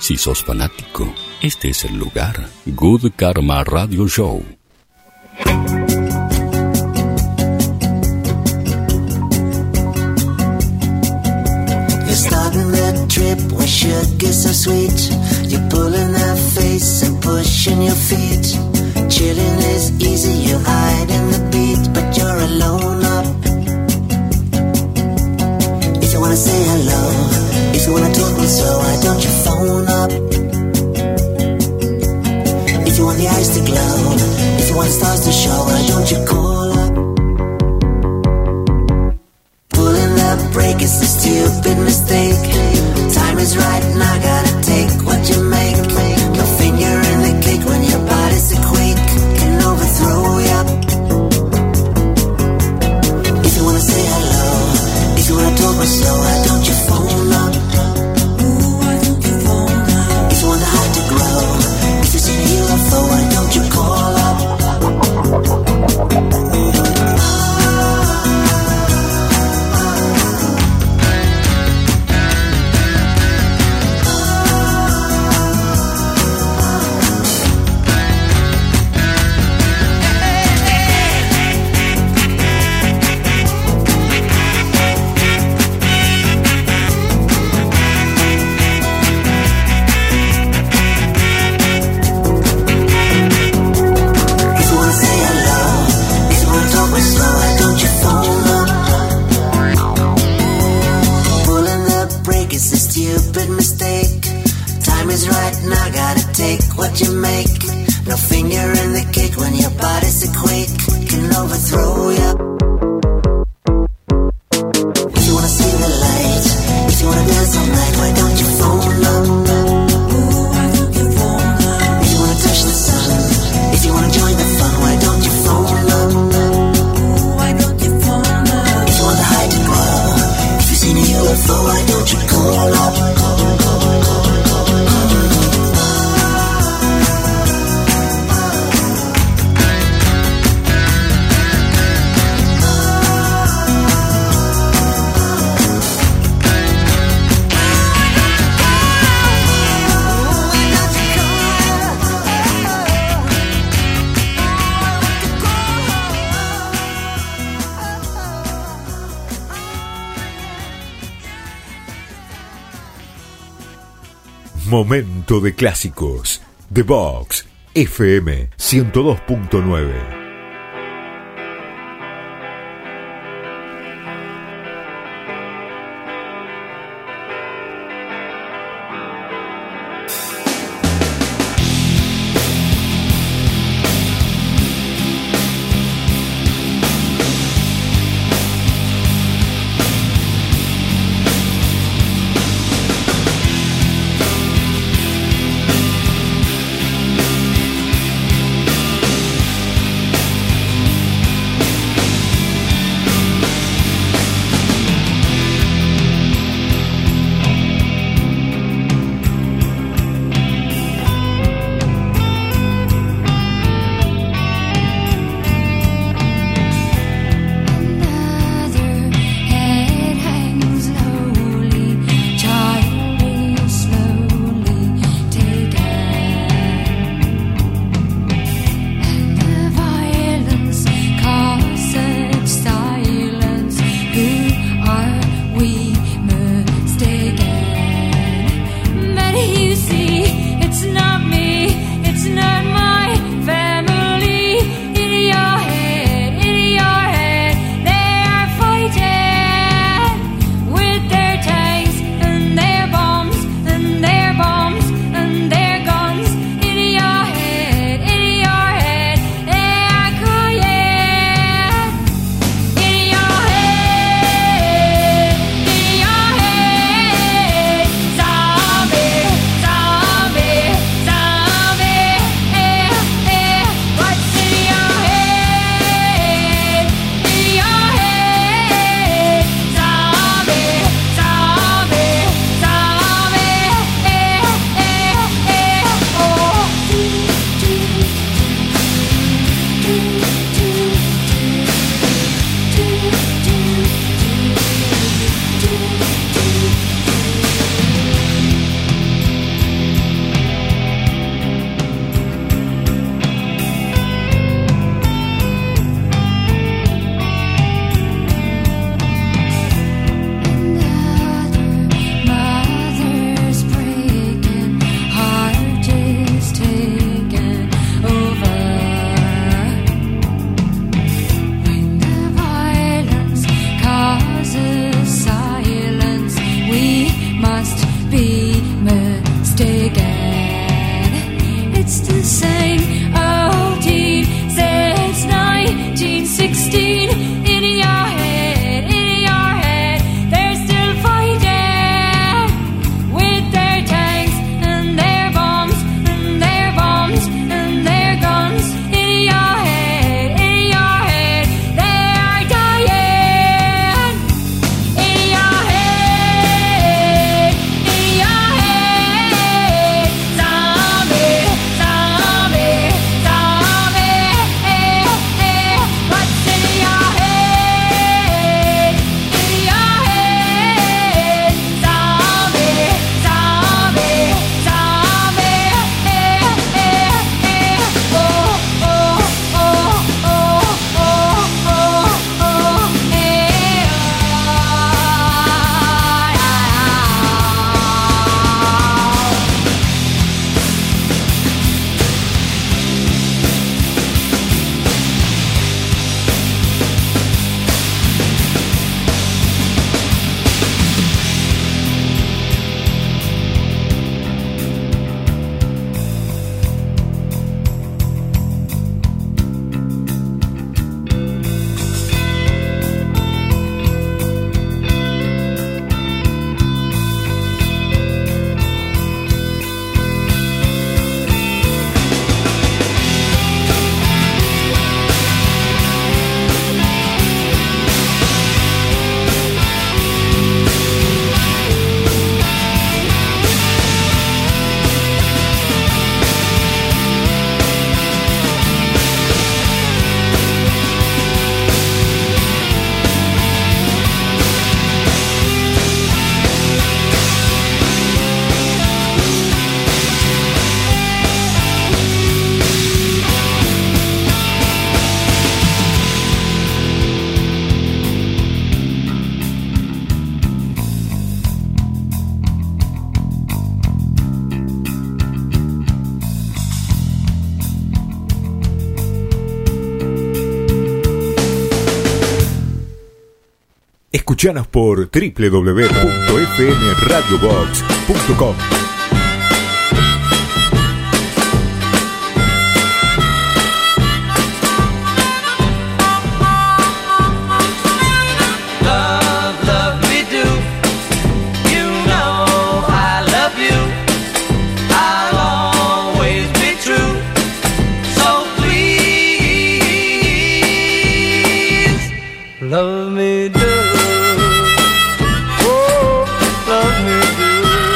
Speaker 6: Si sos fanático, este es el lugar. Good Karma Radio Show.
Speaker 5: You're starting that trip where sugar's so sweet. You're pulling that face and pushing your feet. Chilling is easy, you hide in the beat, but you're alone up. If you wanna say hello, if you wanna talk me slow, why don't you phone up? If you want the eyes to glow, if you want the stars to show, why don't you call up? Pulling the brake is a stupid mistake. Time is right and I gotta take what you make. No finger in the cake when your body's a quake, can overthrow ya. If you wanna say hello, if you wanna talk me slow, why don't you phone up? If you want the heart to grow, if you see a U F O, why don't you call up? What you make, no finger in the cake when your body's a quake, can overthrow ya. If you wanna see the light, if you wanna dance all night, why don't you phone up? If you wanna touch the sun, if you wanna join the fun, why don't you phone up? If you want the high to grow, if you've seen a U F O, why don't you call up?
Speaker 18: Momento de clásicos. The Box F M ciento dos punto nueve. Escuchanos por doble u doble u doble u punto f m radio box punto com.
Speaker 17: Love me do, oh, love me do.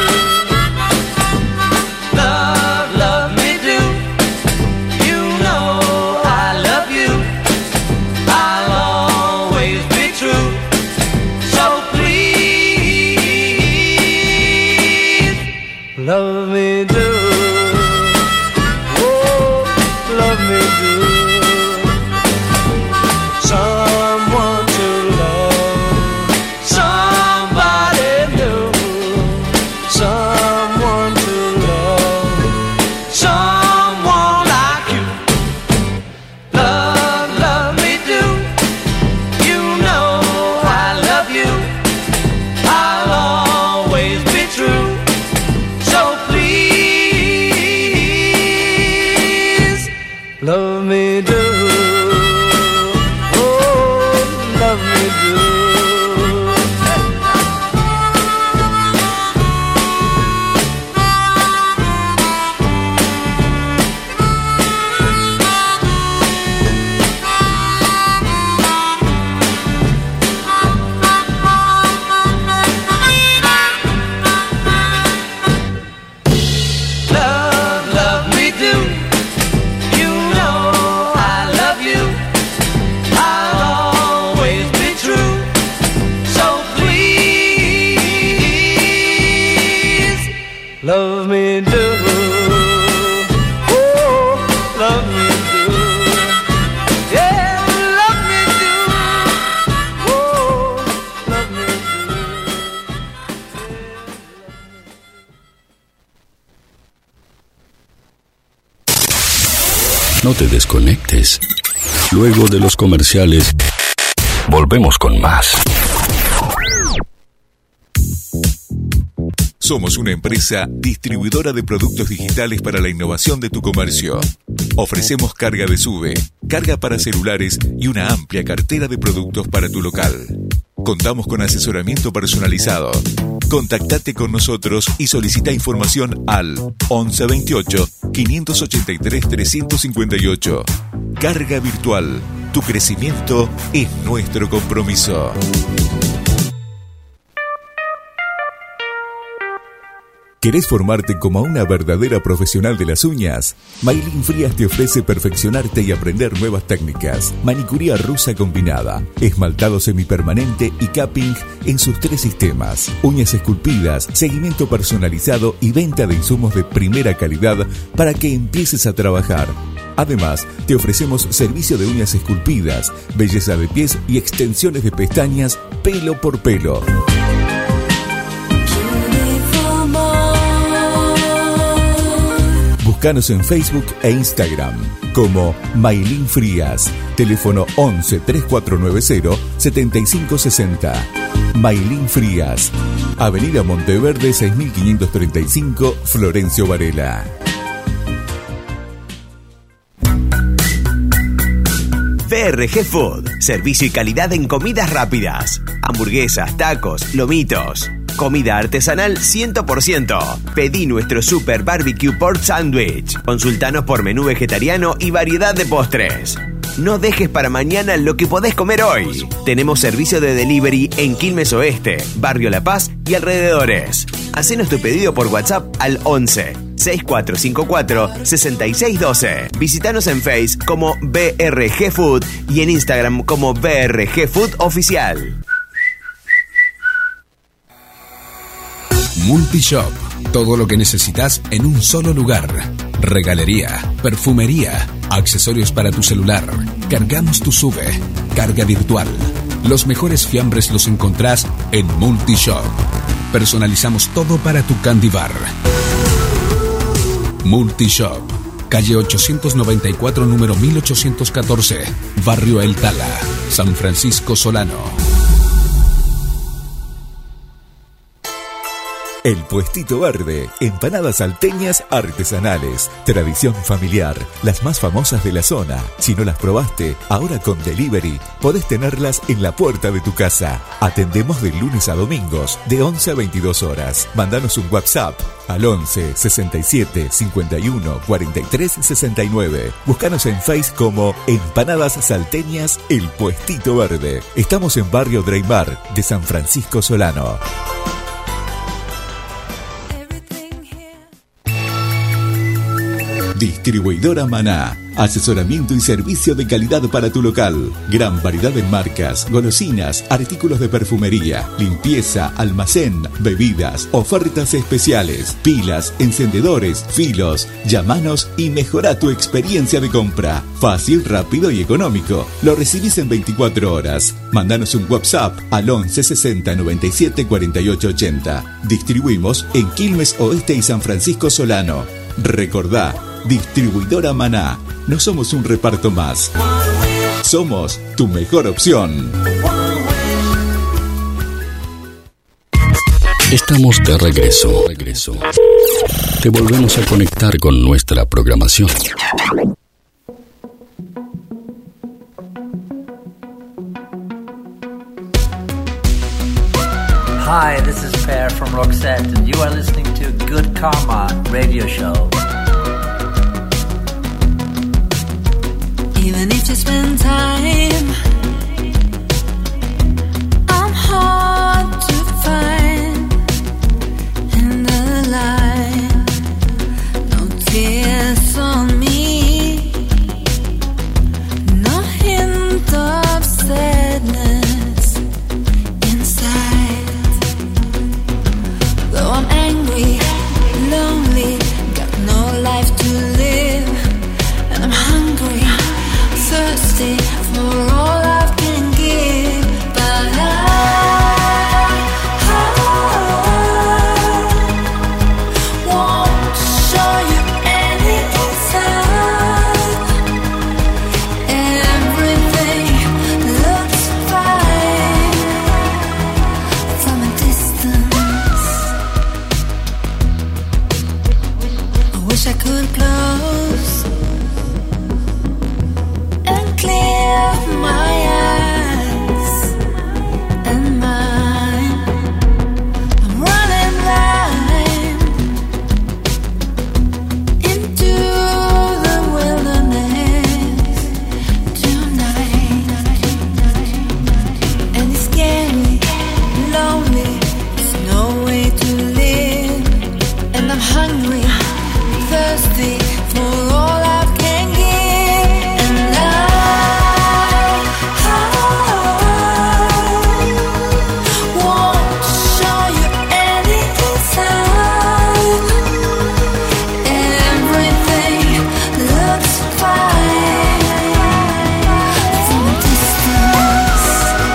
Speaker 17: Love, love me do. You know I love you. I'll always be true. So please, love me do, oh, love me do. Someone to love, somebody new. Someone to love, someone like you. Love, love me do. You know I love you. I'll always be true. So please, love me do. Love me do, oh, love me do, yeah, love me do, oh, love me
Speaker 6: No te desconectes. Luego de los comerciales, volvemos con más.
Speaker 9: Somos una empresa distribuidora de productos digitales para la innovación de tu comercio. Ofrecemos carga de SUBE, carga para celulares y una amplia cartera de productos para tu local. Contamos con asesoramiento personalizado. Contactate con nosotros y solicita información al once veintiocho, quinientos ochenta y tres, trescientos cincuenta y ocho. Carga virtual. Tu crecimiento es nuestro compromiso. ¿Querés formarte como una verdadera profesional de las uñas? Maylin Frías te ofrece perfeccionarte y aprender nuevas técnicas. Manicuría rusa combinada, esmaltado semipermanente y capping en sus tres sistemas. Uñas esculpidas, seguimiento personalizado y venta de insumos de primera calidad para que empieces a trabajar. Además, te ofrecemos servicio de uñas esculpidas, belleza de pies y extensiones de pestañas pelo por pelo. Búscanos en Facebook e Instagram como Maylin Frías. Teléfono once, treinta y cuatro noventa, setenta y cinco sesenta. Maylin Frías. Avenida Monteverde seis mil quinientos treinta y cinco, Florencio Varela.
Speaker 10: V R G Food. Servicio y calidad en comidas rápidas. Hamburguesas, tacos, lomitos. Comida artesanal cien por ciento. Pedí nuestro Super Barbecue Pork Sandwich. Consultanos por menú vegetariano y variedad de postres. No dejes para mañana lo que podés comer hoy. Tenemos servicio de delivery en Quilmes Oeste, Barrio La Paz y alrededores. Hacenos tu pedido por WhatsApp al once, sesenta y cuatro cincuenta y cuatro, sesenta y seis doce. Visítanos en Face como V R G Food y en Instagram como V R G Food Oficial.
Speaker 11: Multishop. Todo lo que necesitas en un solo lugar. Regalería, perfumería, accesorios para tu celular. Cargamos tu SUBE. Carga virtual. Los mejores fiambres los encontrás en Multishop. Personalizamos todo para tu candy bar. Multishop. Calle ochocientos noventa y cuatro, número mil ochocientos catorce. Barrio El Tala, San Francisco Solano.
Speaker 9: El Puestito Verde, empanadas salteñas artesanales, tradición familiar, las más famosas de la zona. Si no las probaste, ahora con delivery podés tenerlas en la puerta de tu casa. Atendemos de lunes a domingos, de once a veintidós horas. Mandanos un WhatsApp al once sesenta y siete cincuenta y uno cuarenta y tres sesenta y nueve. Búscanos en Face como Empanadas Salteñas El Puestito Verde. Estamos en Barrio Dreymar de San Francisco Solano. Distribuidora Maná. Asesoramiento y servicio de calidad para tu local. Gran variedad en marcas, golosinas, artículos de perfumería, limpieza, almacén, bebidas, ofertas especiales, pilas, encendedores, filos. Llámanos y mejora tu experiencia de compra. Fácil, rápido y económico. Lo recibís en veinticuatro horas. Mandanos un WhatsApp al once sesenta noventa y siete cuarenta y ocho ochenta. Distribuimos en Quilmes Oeste y San Francisco Solano. Recordá, Distribuidora Maná. No somos un reparto más. Somos tu mejor opción.
Speaker 6: Estamos de regreso. regreso. Te volvemos a conectar con nuestra programación.
Speaker 2: Hi, this is Per from Roxette, and you are listening to Good Karma Radio Show.
Speaker 7: Even if you spend time, I'm hard to find in the light. No tears on me, no hint of sadness inside. Though I'm angry, lonely, got no life to live, and I'm hungry, thirsty for all I can give, but I, I won't show you any inside. Everything looks fine from a distance. I wish I could close and clear my eyes and mine. I'm running blind into the wilderness tonight, and it's scary, lonely, there's no way to live, and I'm hungry, thirsty for all I can give, and I, I won't show you any inside. Everything looks fine from a distance.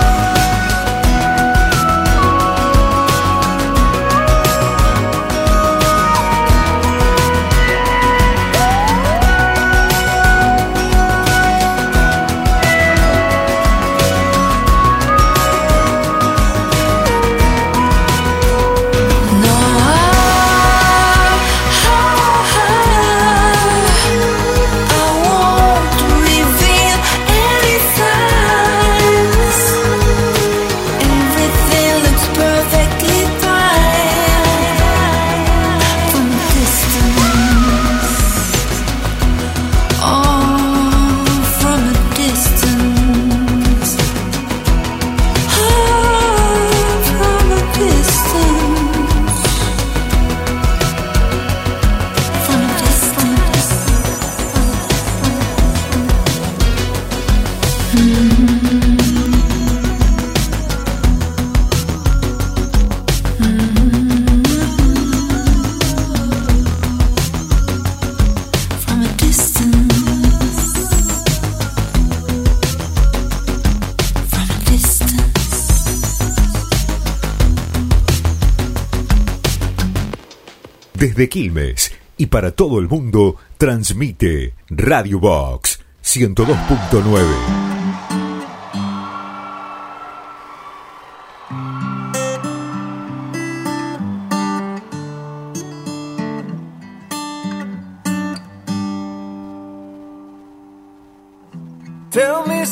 Speaker 18: Desde Quilmes y para todo el mundo, transmite Radio Box ciento dos punto nueve.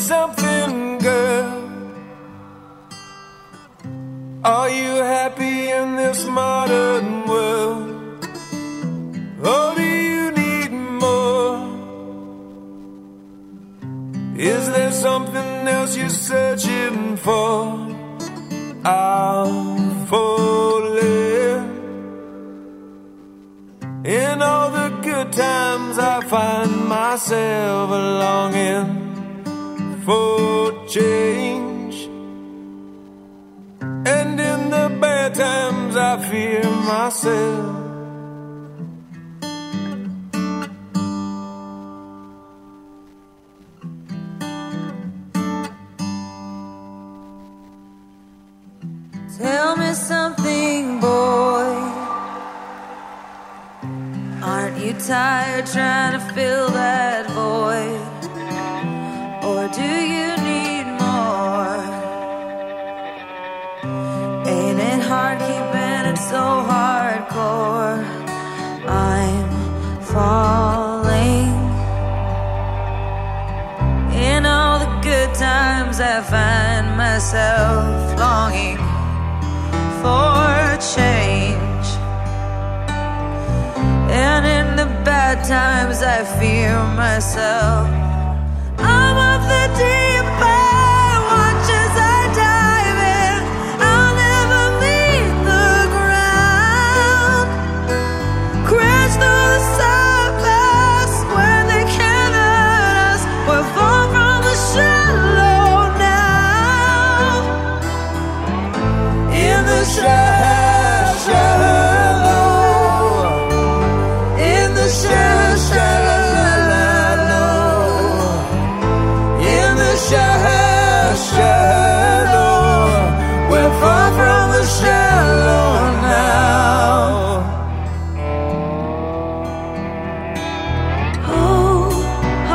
Speaker 19: something, girl. Are you happy in this modern world? Or do you need more? Is there something else you're searching for? I'm falling. In all the good times I find myself longing for change, and in the bad times I fear myself.
Speaker 20: Tell me something, boy. Aren't you tired trying to fill that void? Or do you need more? Ain't it hard keeping it so hardcore? I'm falling. In all the good times I find myself longing for change, and in the bad times I fear myself. I'm of the deep end, watch as I dive in. I'll never meet the ground. Crash through the surface where they can't hurt us. We're far from the shallow now. In the shallow, shallow, in the shallow, shallow, in the shallow, shallow, we're far from the shallow now. Oh, oh,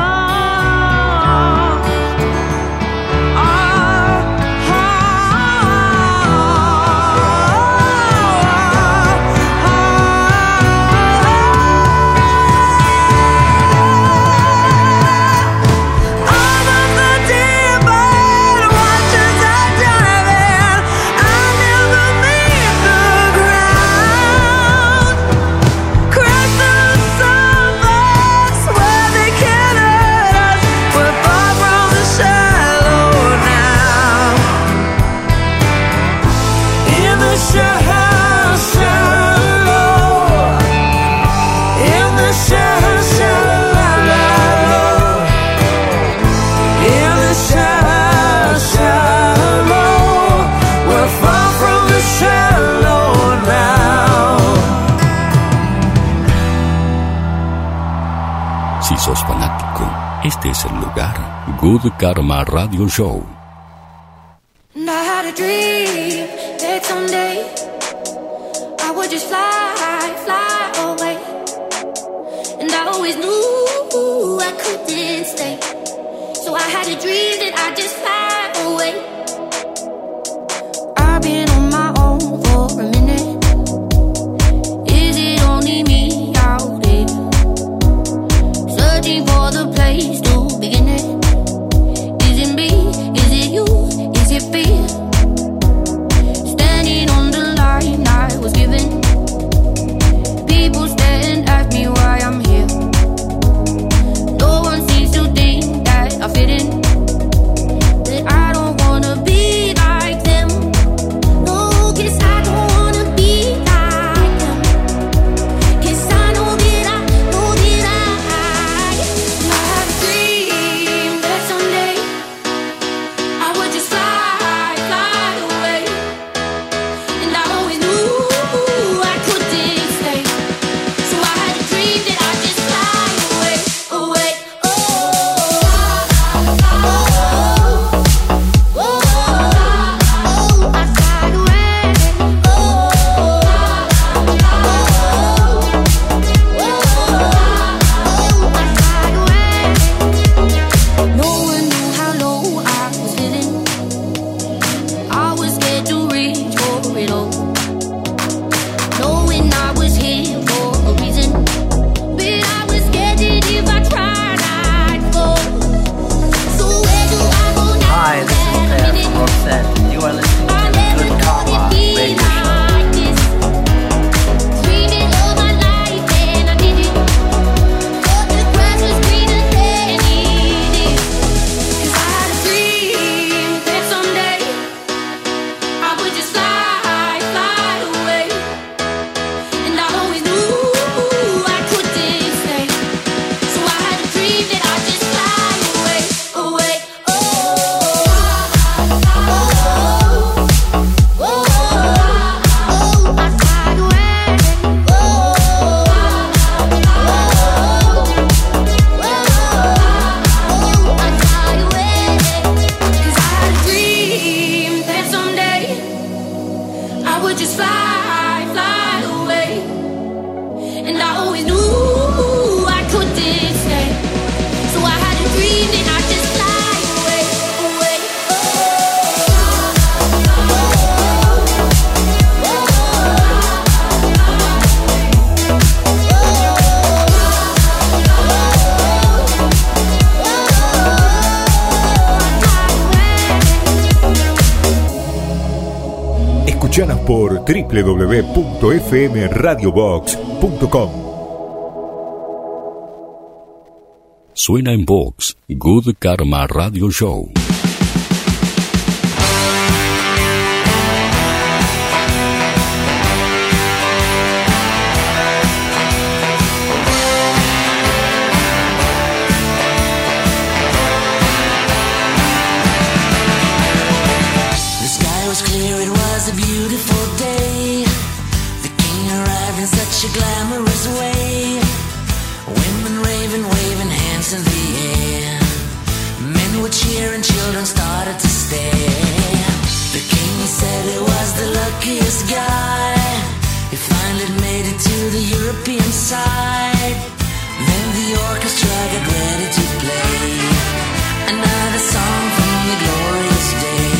Speaker 6: Si sos fanático, este es el lugar. Good Karma Radio Show.
Speaker 8: And I had a dream that someday I would just fly, fly away. And I always knew I couldn't stay. So I had a dream that I'd just fly away. I've been on my own for a minute. Is it only me out there? Searching for the place to begin it. Is it me? Is it you? Is it fear? Standing on the line I was given. People stare and ask me why I'm here. No one seems to think that I fit in. That
Speaker 18: Escuchanos por doble u doble u doble u punto f m radio box punto com.
Speaker 6: Suena en Vox, Good Karma Radio Show.
Speaker 5: A glamorous way, women raving, waving hands in the air. Men were cheering, children started to stare. The king said he was the luckiest guy. He finally made it to the European side. Then the orchestra got ready to play another song from the glorious days.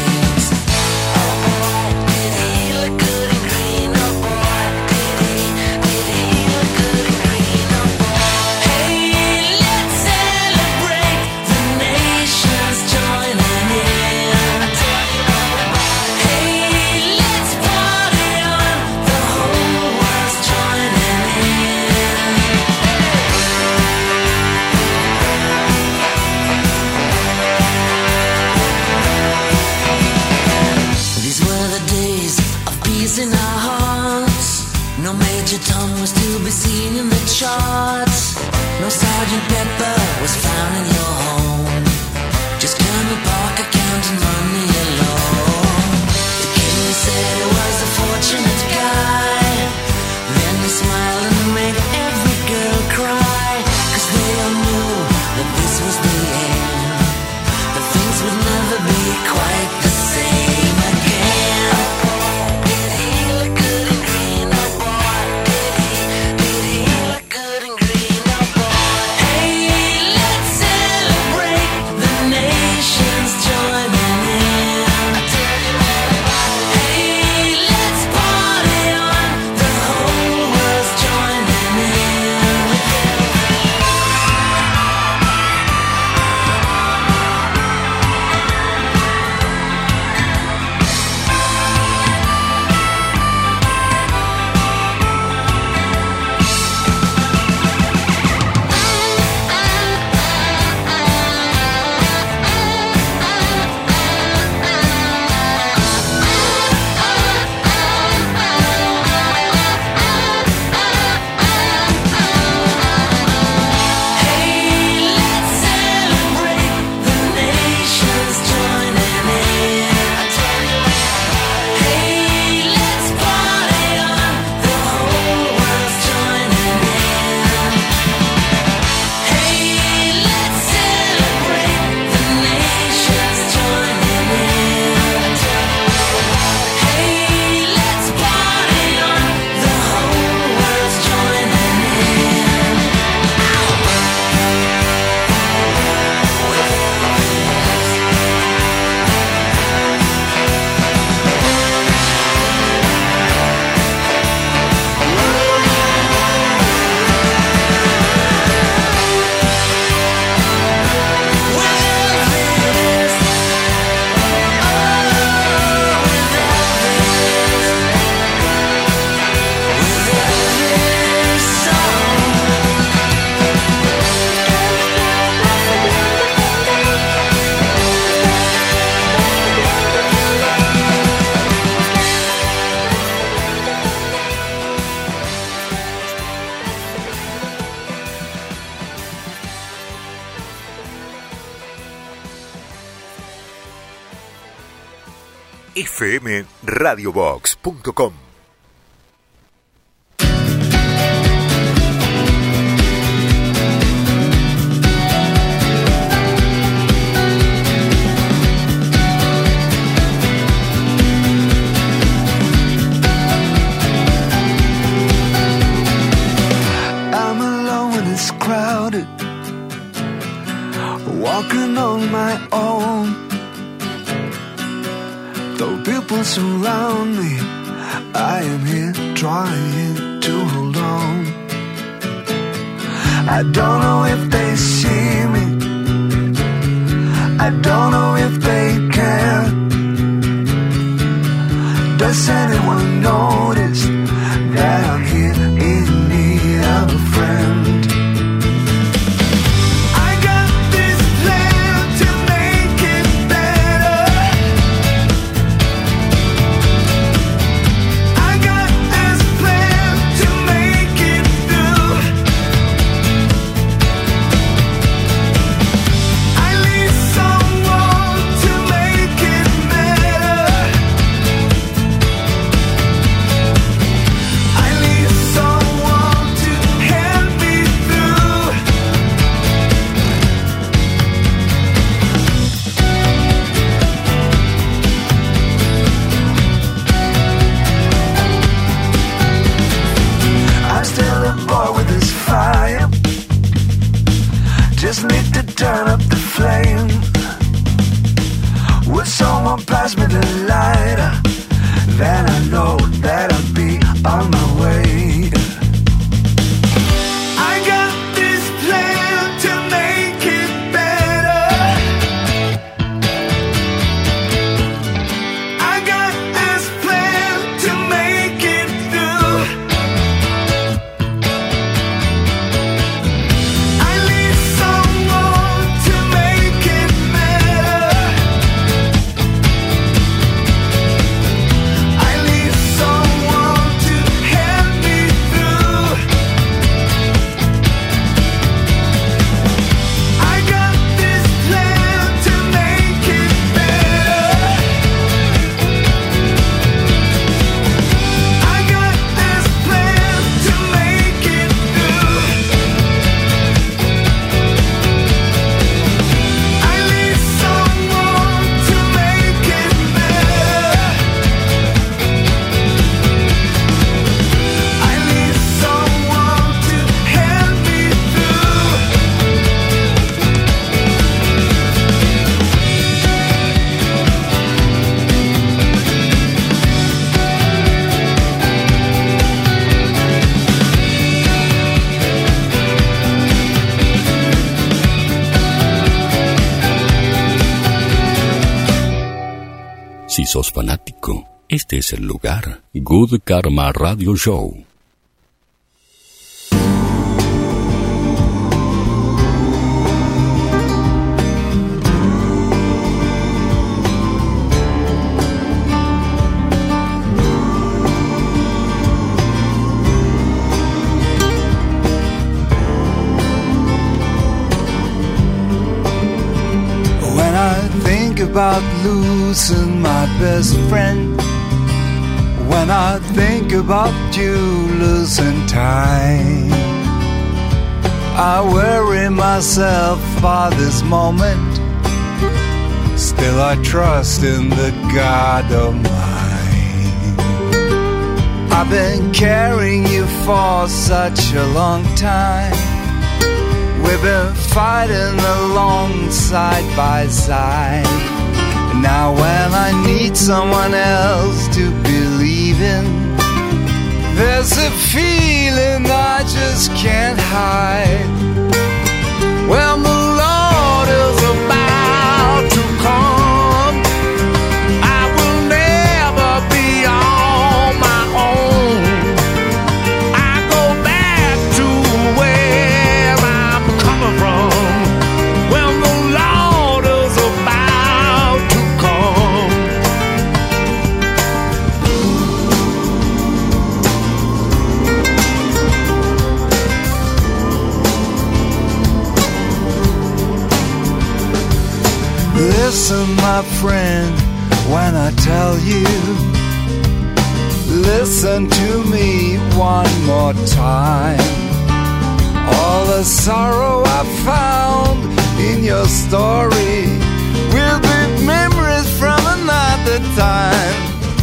Speaker 5: In our hearts, no Major Tom was to be seen in the charts. No Sergeant Pepper was found in your home. Just Colonel Parker counting money alone. The king said he was a fortunate guy. Then he smiled and made every girl cry. Cause they all knew that this was the end. That things would never be quite the same again.
Speaker 18: f m radio box punto com.
Speaker 19: I'm alone when it's crowded, walking on my own. Though people surround me, I am here trying to hold on. I don't know if they see me, I don't know if they care. Does
Speaker 13: Has anyone noticed that I'm here in need of a friend? Just need to turn up the flame. Would someone pass me the lighter? Then I know that I'll be on my way. I got this plan to make it better. I got this plan to make it through.
Speaker 6: Si sos fanático, este es el lugar. Good Karma Radio Show.
Speaker 13: About losing my best friend, when I think about you losing time, I worry myself by this moment. Still I trust in the God of mine. I've been carrying you for such a long time. We've been fighting along side by side. Now when I need someone else to believe in, there's a feeling I just can't hide. When the Lord is about to come, I will never be on my own. I go back to where I'm coming from. When the Lord is about to come. Listen, my friend, when I tell you, listen to me one more time. All the sorrow I found in your story will be memories from another time.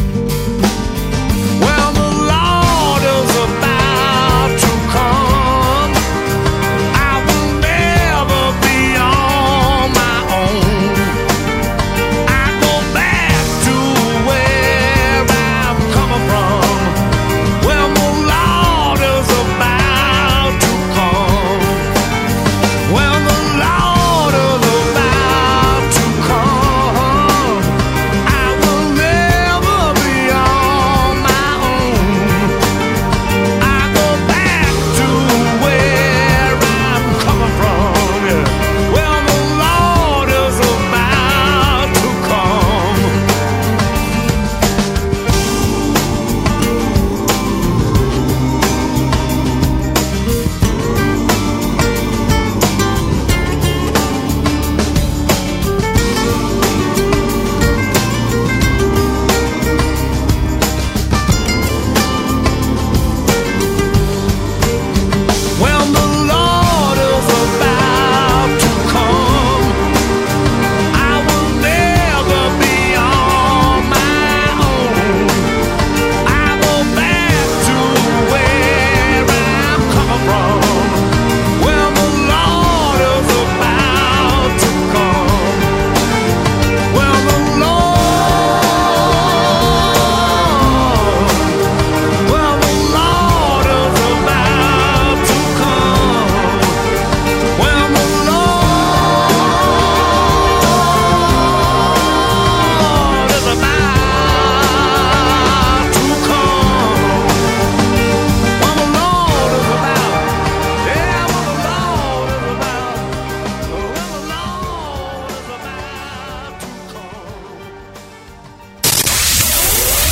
Speaker 13: Well, the Lord is about to come. I will never be on my own. I go back to where I'm coming from. Well, the Lord is about to come. Well, the Lord is about to come.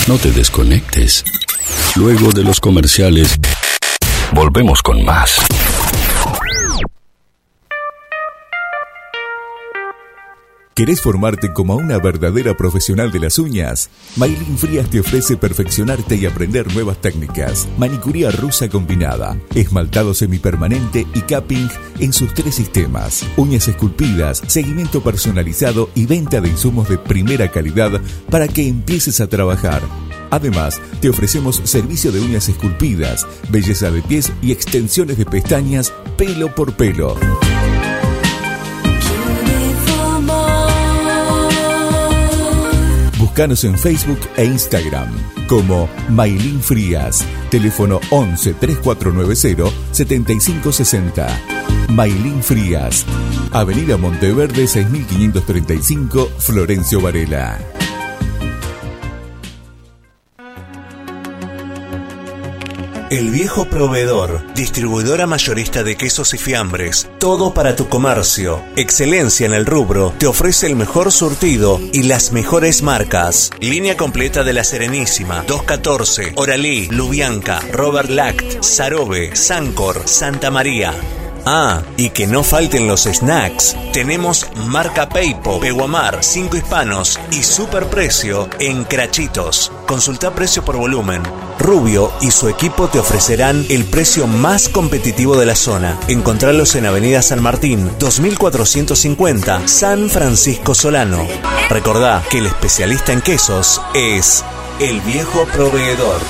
Speaker 6: No te desconectes. Luego de los comerciales, volvemos con más.
Speaker 9: ¿Querés formarte como una verdadera profesional de las uñas? Maylin Frías te ofrece perfeccionarte y aprender nuevas técnicas. Manicuría rusa combinada, esmaltado semipermanente y capping en sus tres sistemas. Uñas esculpidas, seguimiento personalizado y venta de insumos de primera calidad para que empieces a trabajar. Además, te ofrecemos servicio de uñas esculpidas, belleza de pies y extensiones de pestañas pelo por pelo. Búscanos en Facebook e Instagram como Maylin Frías. Teléfono once, treinta y cuatro noventa, setenta y cinco sesenta. Maylin Frías. Avenida Monteverde seis mil quinientos treinta y cinco, Florencio Varela.
Speaker 14: El Viejo Proveedor, distribuidora mayorista de quesos y fiambres, todo para tu comercio, excelencia en el rubro, te ofrece el mejor surtido y las mejores marcas. Línea completa de La Serenísima, doscientos catorce, Oralí, Lubianca, Robert Lact, Sarobe, Sancor, Santa María. Ah, y que no falten los snacks. Tenemos marca Peipo, Peguamar, Cinco Hispanos y superprecio en Crachitos. Consulta precio por volumen. Rubio y su equipo te ofrecerán el precio más competitivo de la zona. Encontralos en Avenida San Martín, dos mil cuatrocientos cincuenta, San Francisco Solano. Recordá que el especialista en quesos es El Viejo Proveedor.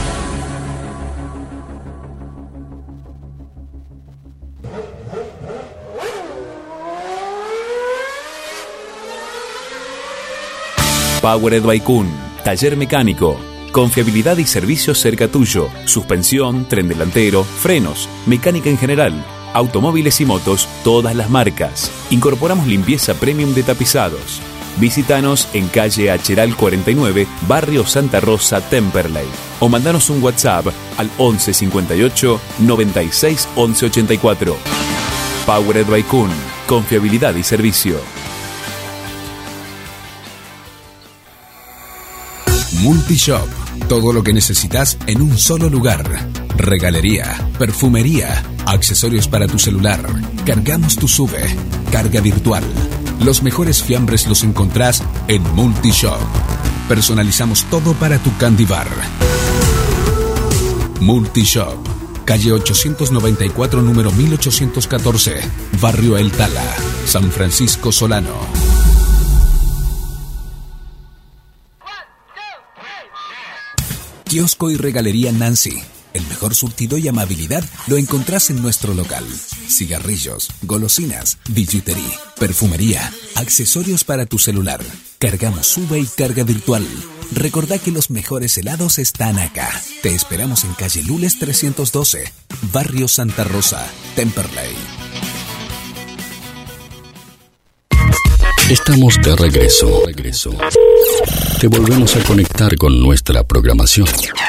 Speaker 15: Powered by Kuhn, taller mecánico, confiabilidad y servicios cerca tuyo, suspensión, tren delantero, frenos, mecánica en general, automóviles y motos, todas las marcas. Incorporamos limpieza premium de tapizados. Visítanos en calle Acheral cuarenta y nueve, barrio Santa Rosa, Temperley. O mandanos un WhatsApp al once cincuenta y ocho, noventa y seis, once ochenta y cuatro. Powered by Kuhn, confiabilidad y servicio.
Speaker 11: Multishop. Todo lo que necesitas en un solo lugar. Regalería, perfumería, accesorios para tu celular. Cargamos tu sube. Carga virtual. Los mejores fiambres los encontrás en Multishop. Personalizamos todo para tu candy bar. Multishop. Calle ochocientos noventa y cuatro, número mil ochocientos catorce. Barrio El Tala, San Francisco Solano. Kiosco y Regalería Nancy. El mejor surtido y amabilidad lo encontrás en nuestro local. Cigarrillos, golosinas, billutería, perfumería, accesorios para tu celular. Cargamos sube y carga virtual. Recordá que los mejores helados están acá. Te esperamos en calle Lules trescientos doce, barrio Santa Rosa, Temperley.
Speaker 6: Estamos de regreso. regreso. Te volvemos a conectar con nuestra programación.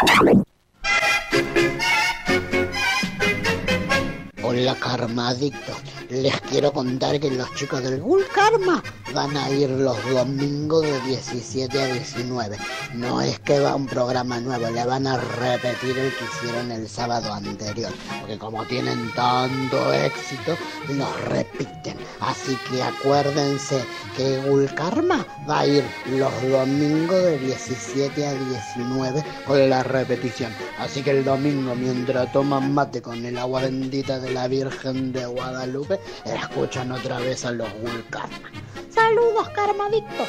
Speaker 21: Hola Karmadictos, les quiero contar que los chicos del Bull Karma van a ir los domingos de diecisiete a diecinueve. No es que va un programa nuevo, le van a repetir el que hicieron el sábado anterior, porque como tienen tanto éxito, los repiten. Así que acuérdense que Bull Karma va a ir los domingos de diecisiete a diecinueve con la repetición. Así que el domingo, mientras toman mate con el agua bendita de la Virgen de Guadalupe, escuchan otra vez a los Bull Karma. ¡Saludos, Karmadictos!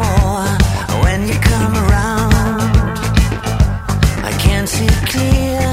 Speaker 5: Clear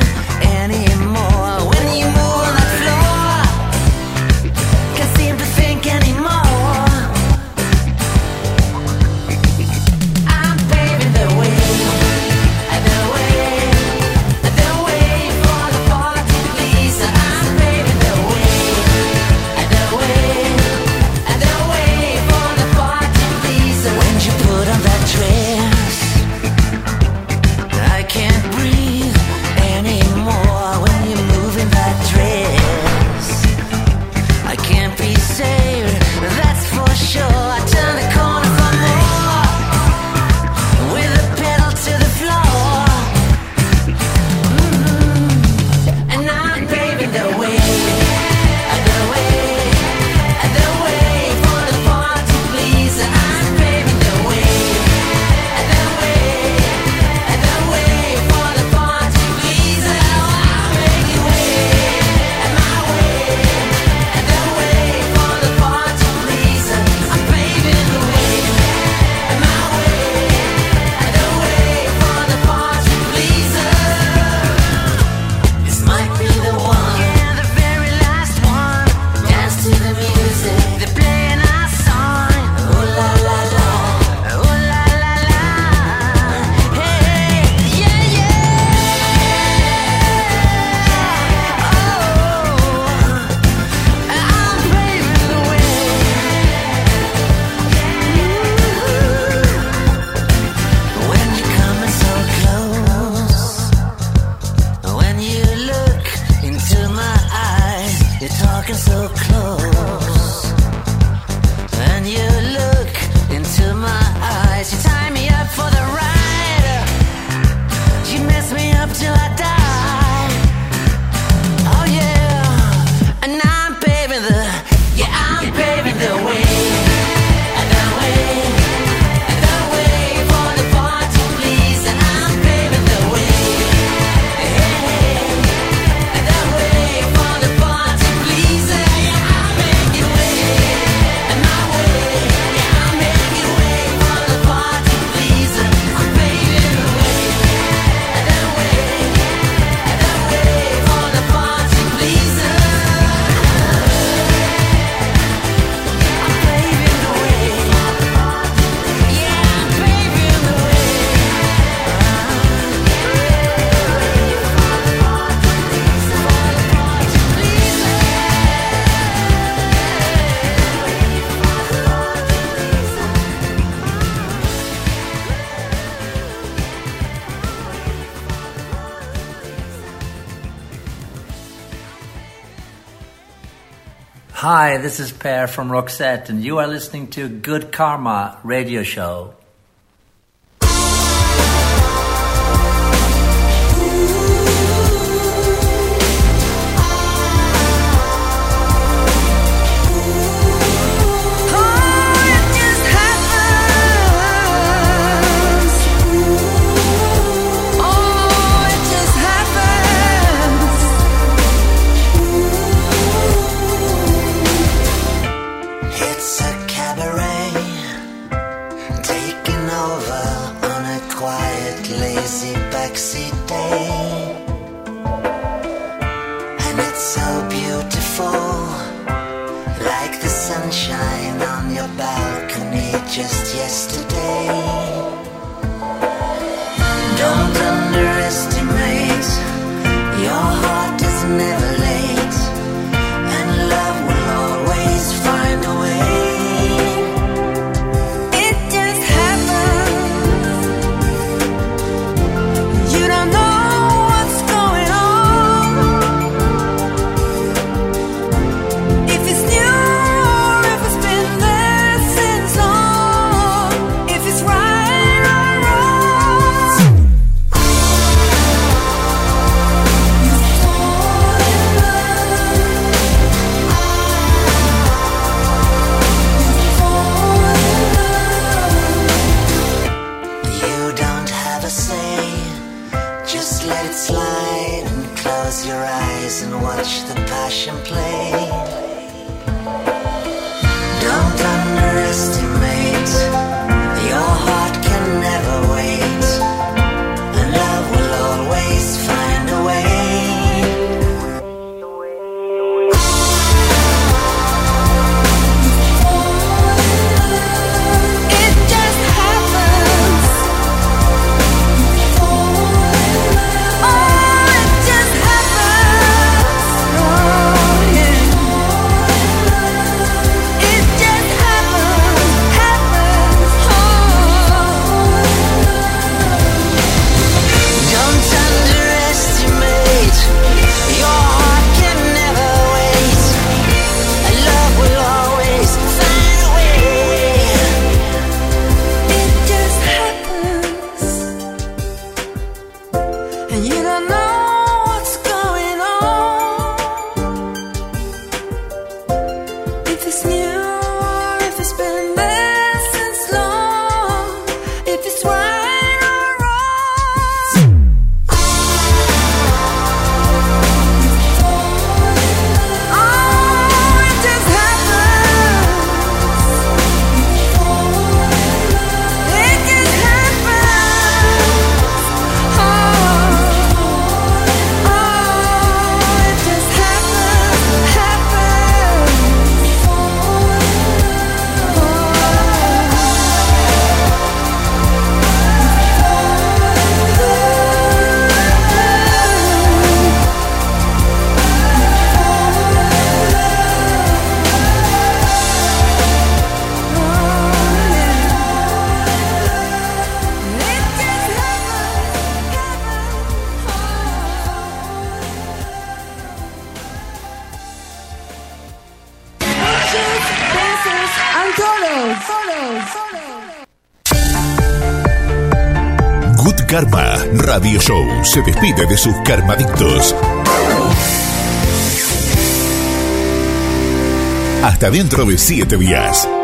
Speaker 5: looking so close, and you look into my eyes. You tie me up for the ride, you mess me up till I die. Oh yeah, and I'm paving the, yeah, I'm paving the way.
Speaker 2: Hi, this is Per from Roxette, and you are listening to Good Karma Radio Show.
Speaker 5: Just yesterday. Don't underestimate, your heart is never late, and love will always find a way. It just happens, you don't know what's going on. If it's new or if it's been there since long, if it's right or wrong. You don't have a say, just let it slide and close your eyes and watch the passion play. Don't underestimate, your heart can never wait, and love will always find a way. It just happens. Oh, it just happens. Oh, yeah. It just happens, happens.
Speaker 8: Todos, todos, todos.
Speaker 4: Good Karma Radio Show se despide de sus karmadictos. Hasta dentro de siete días.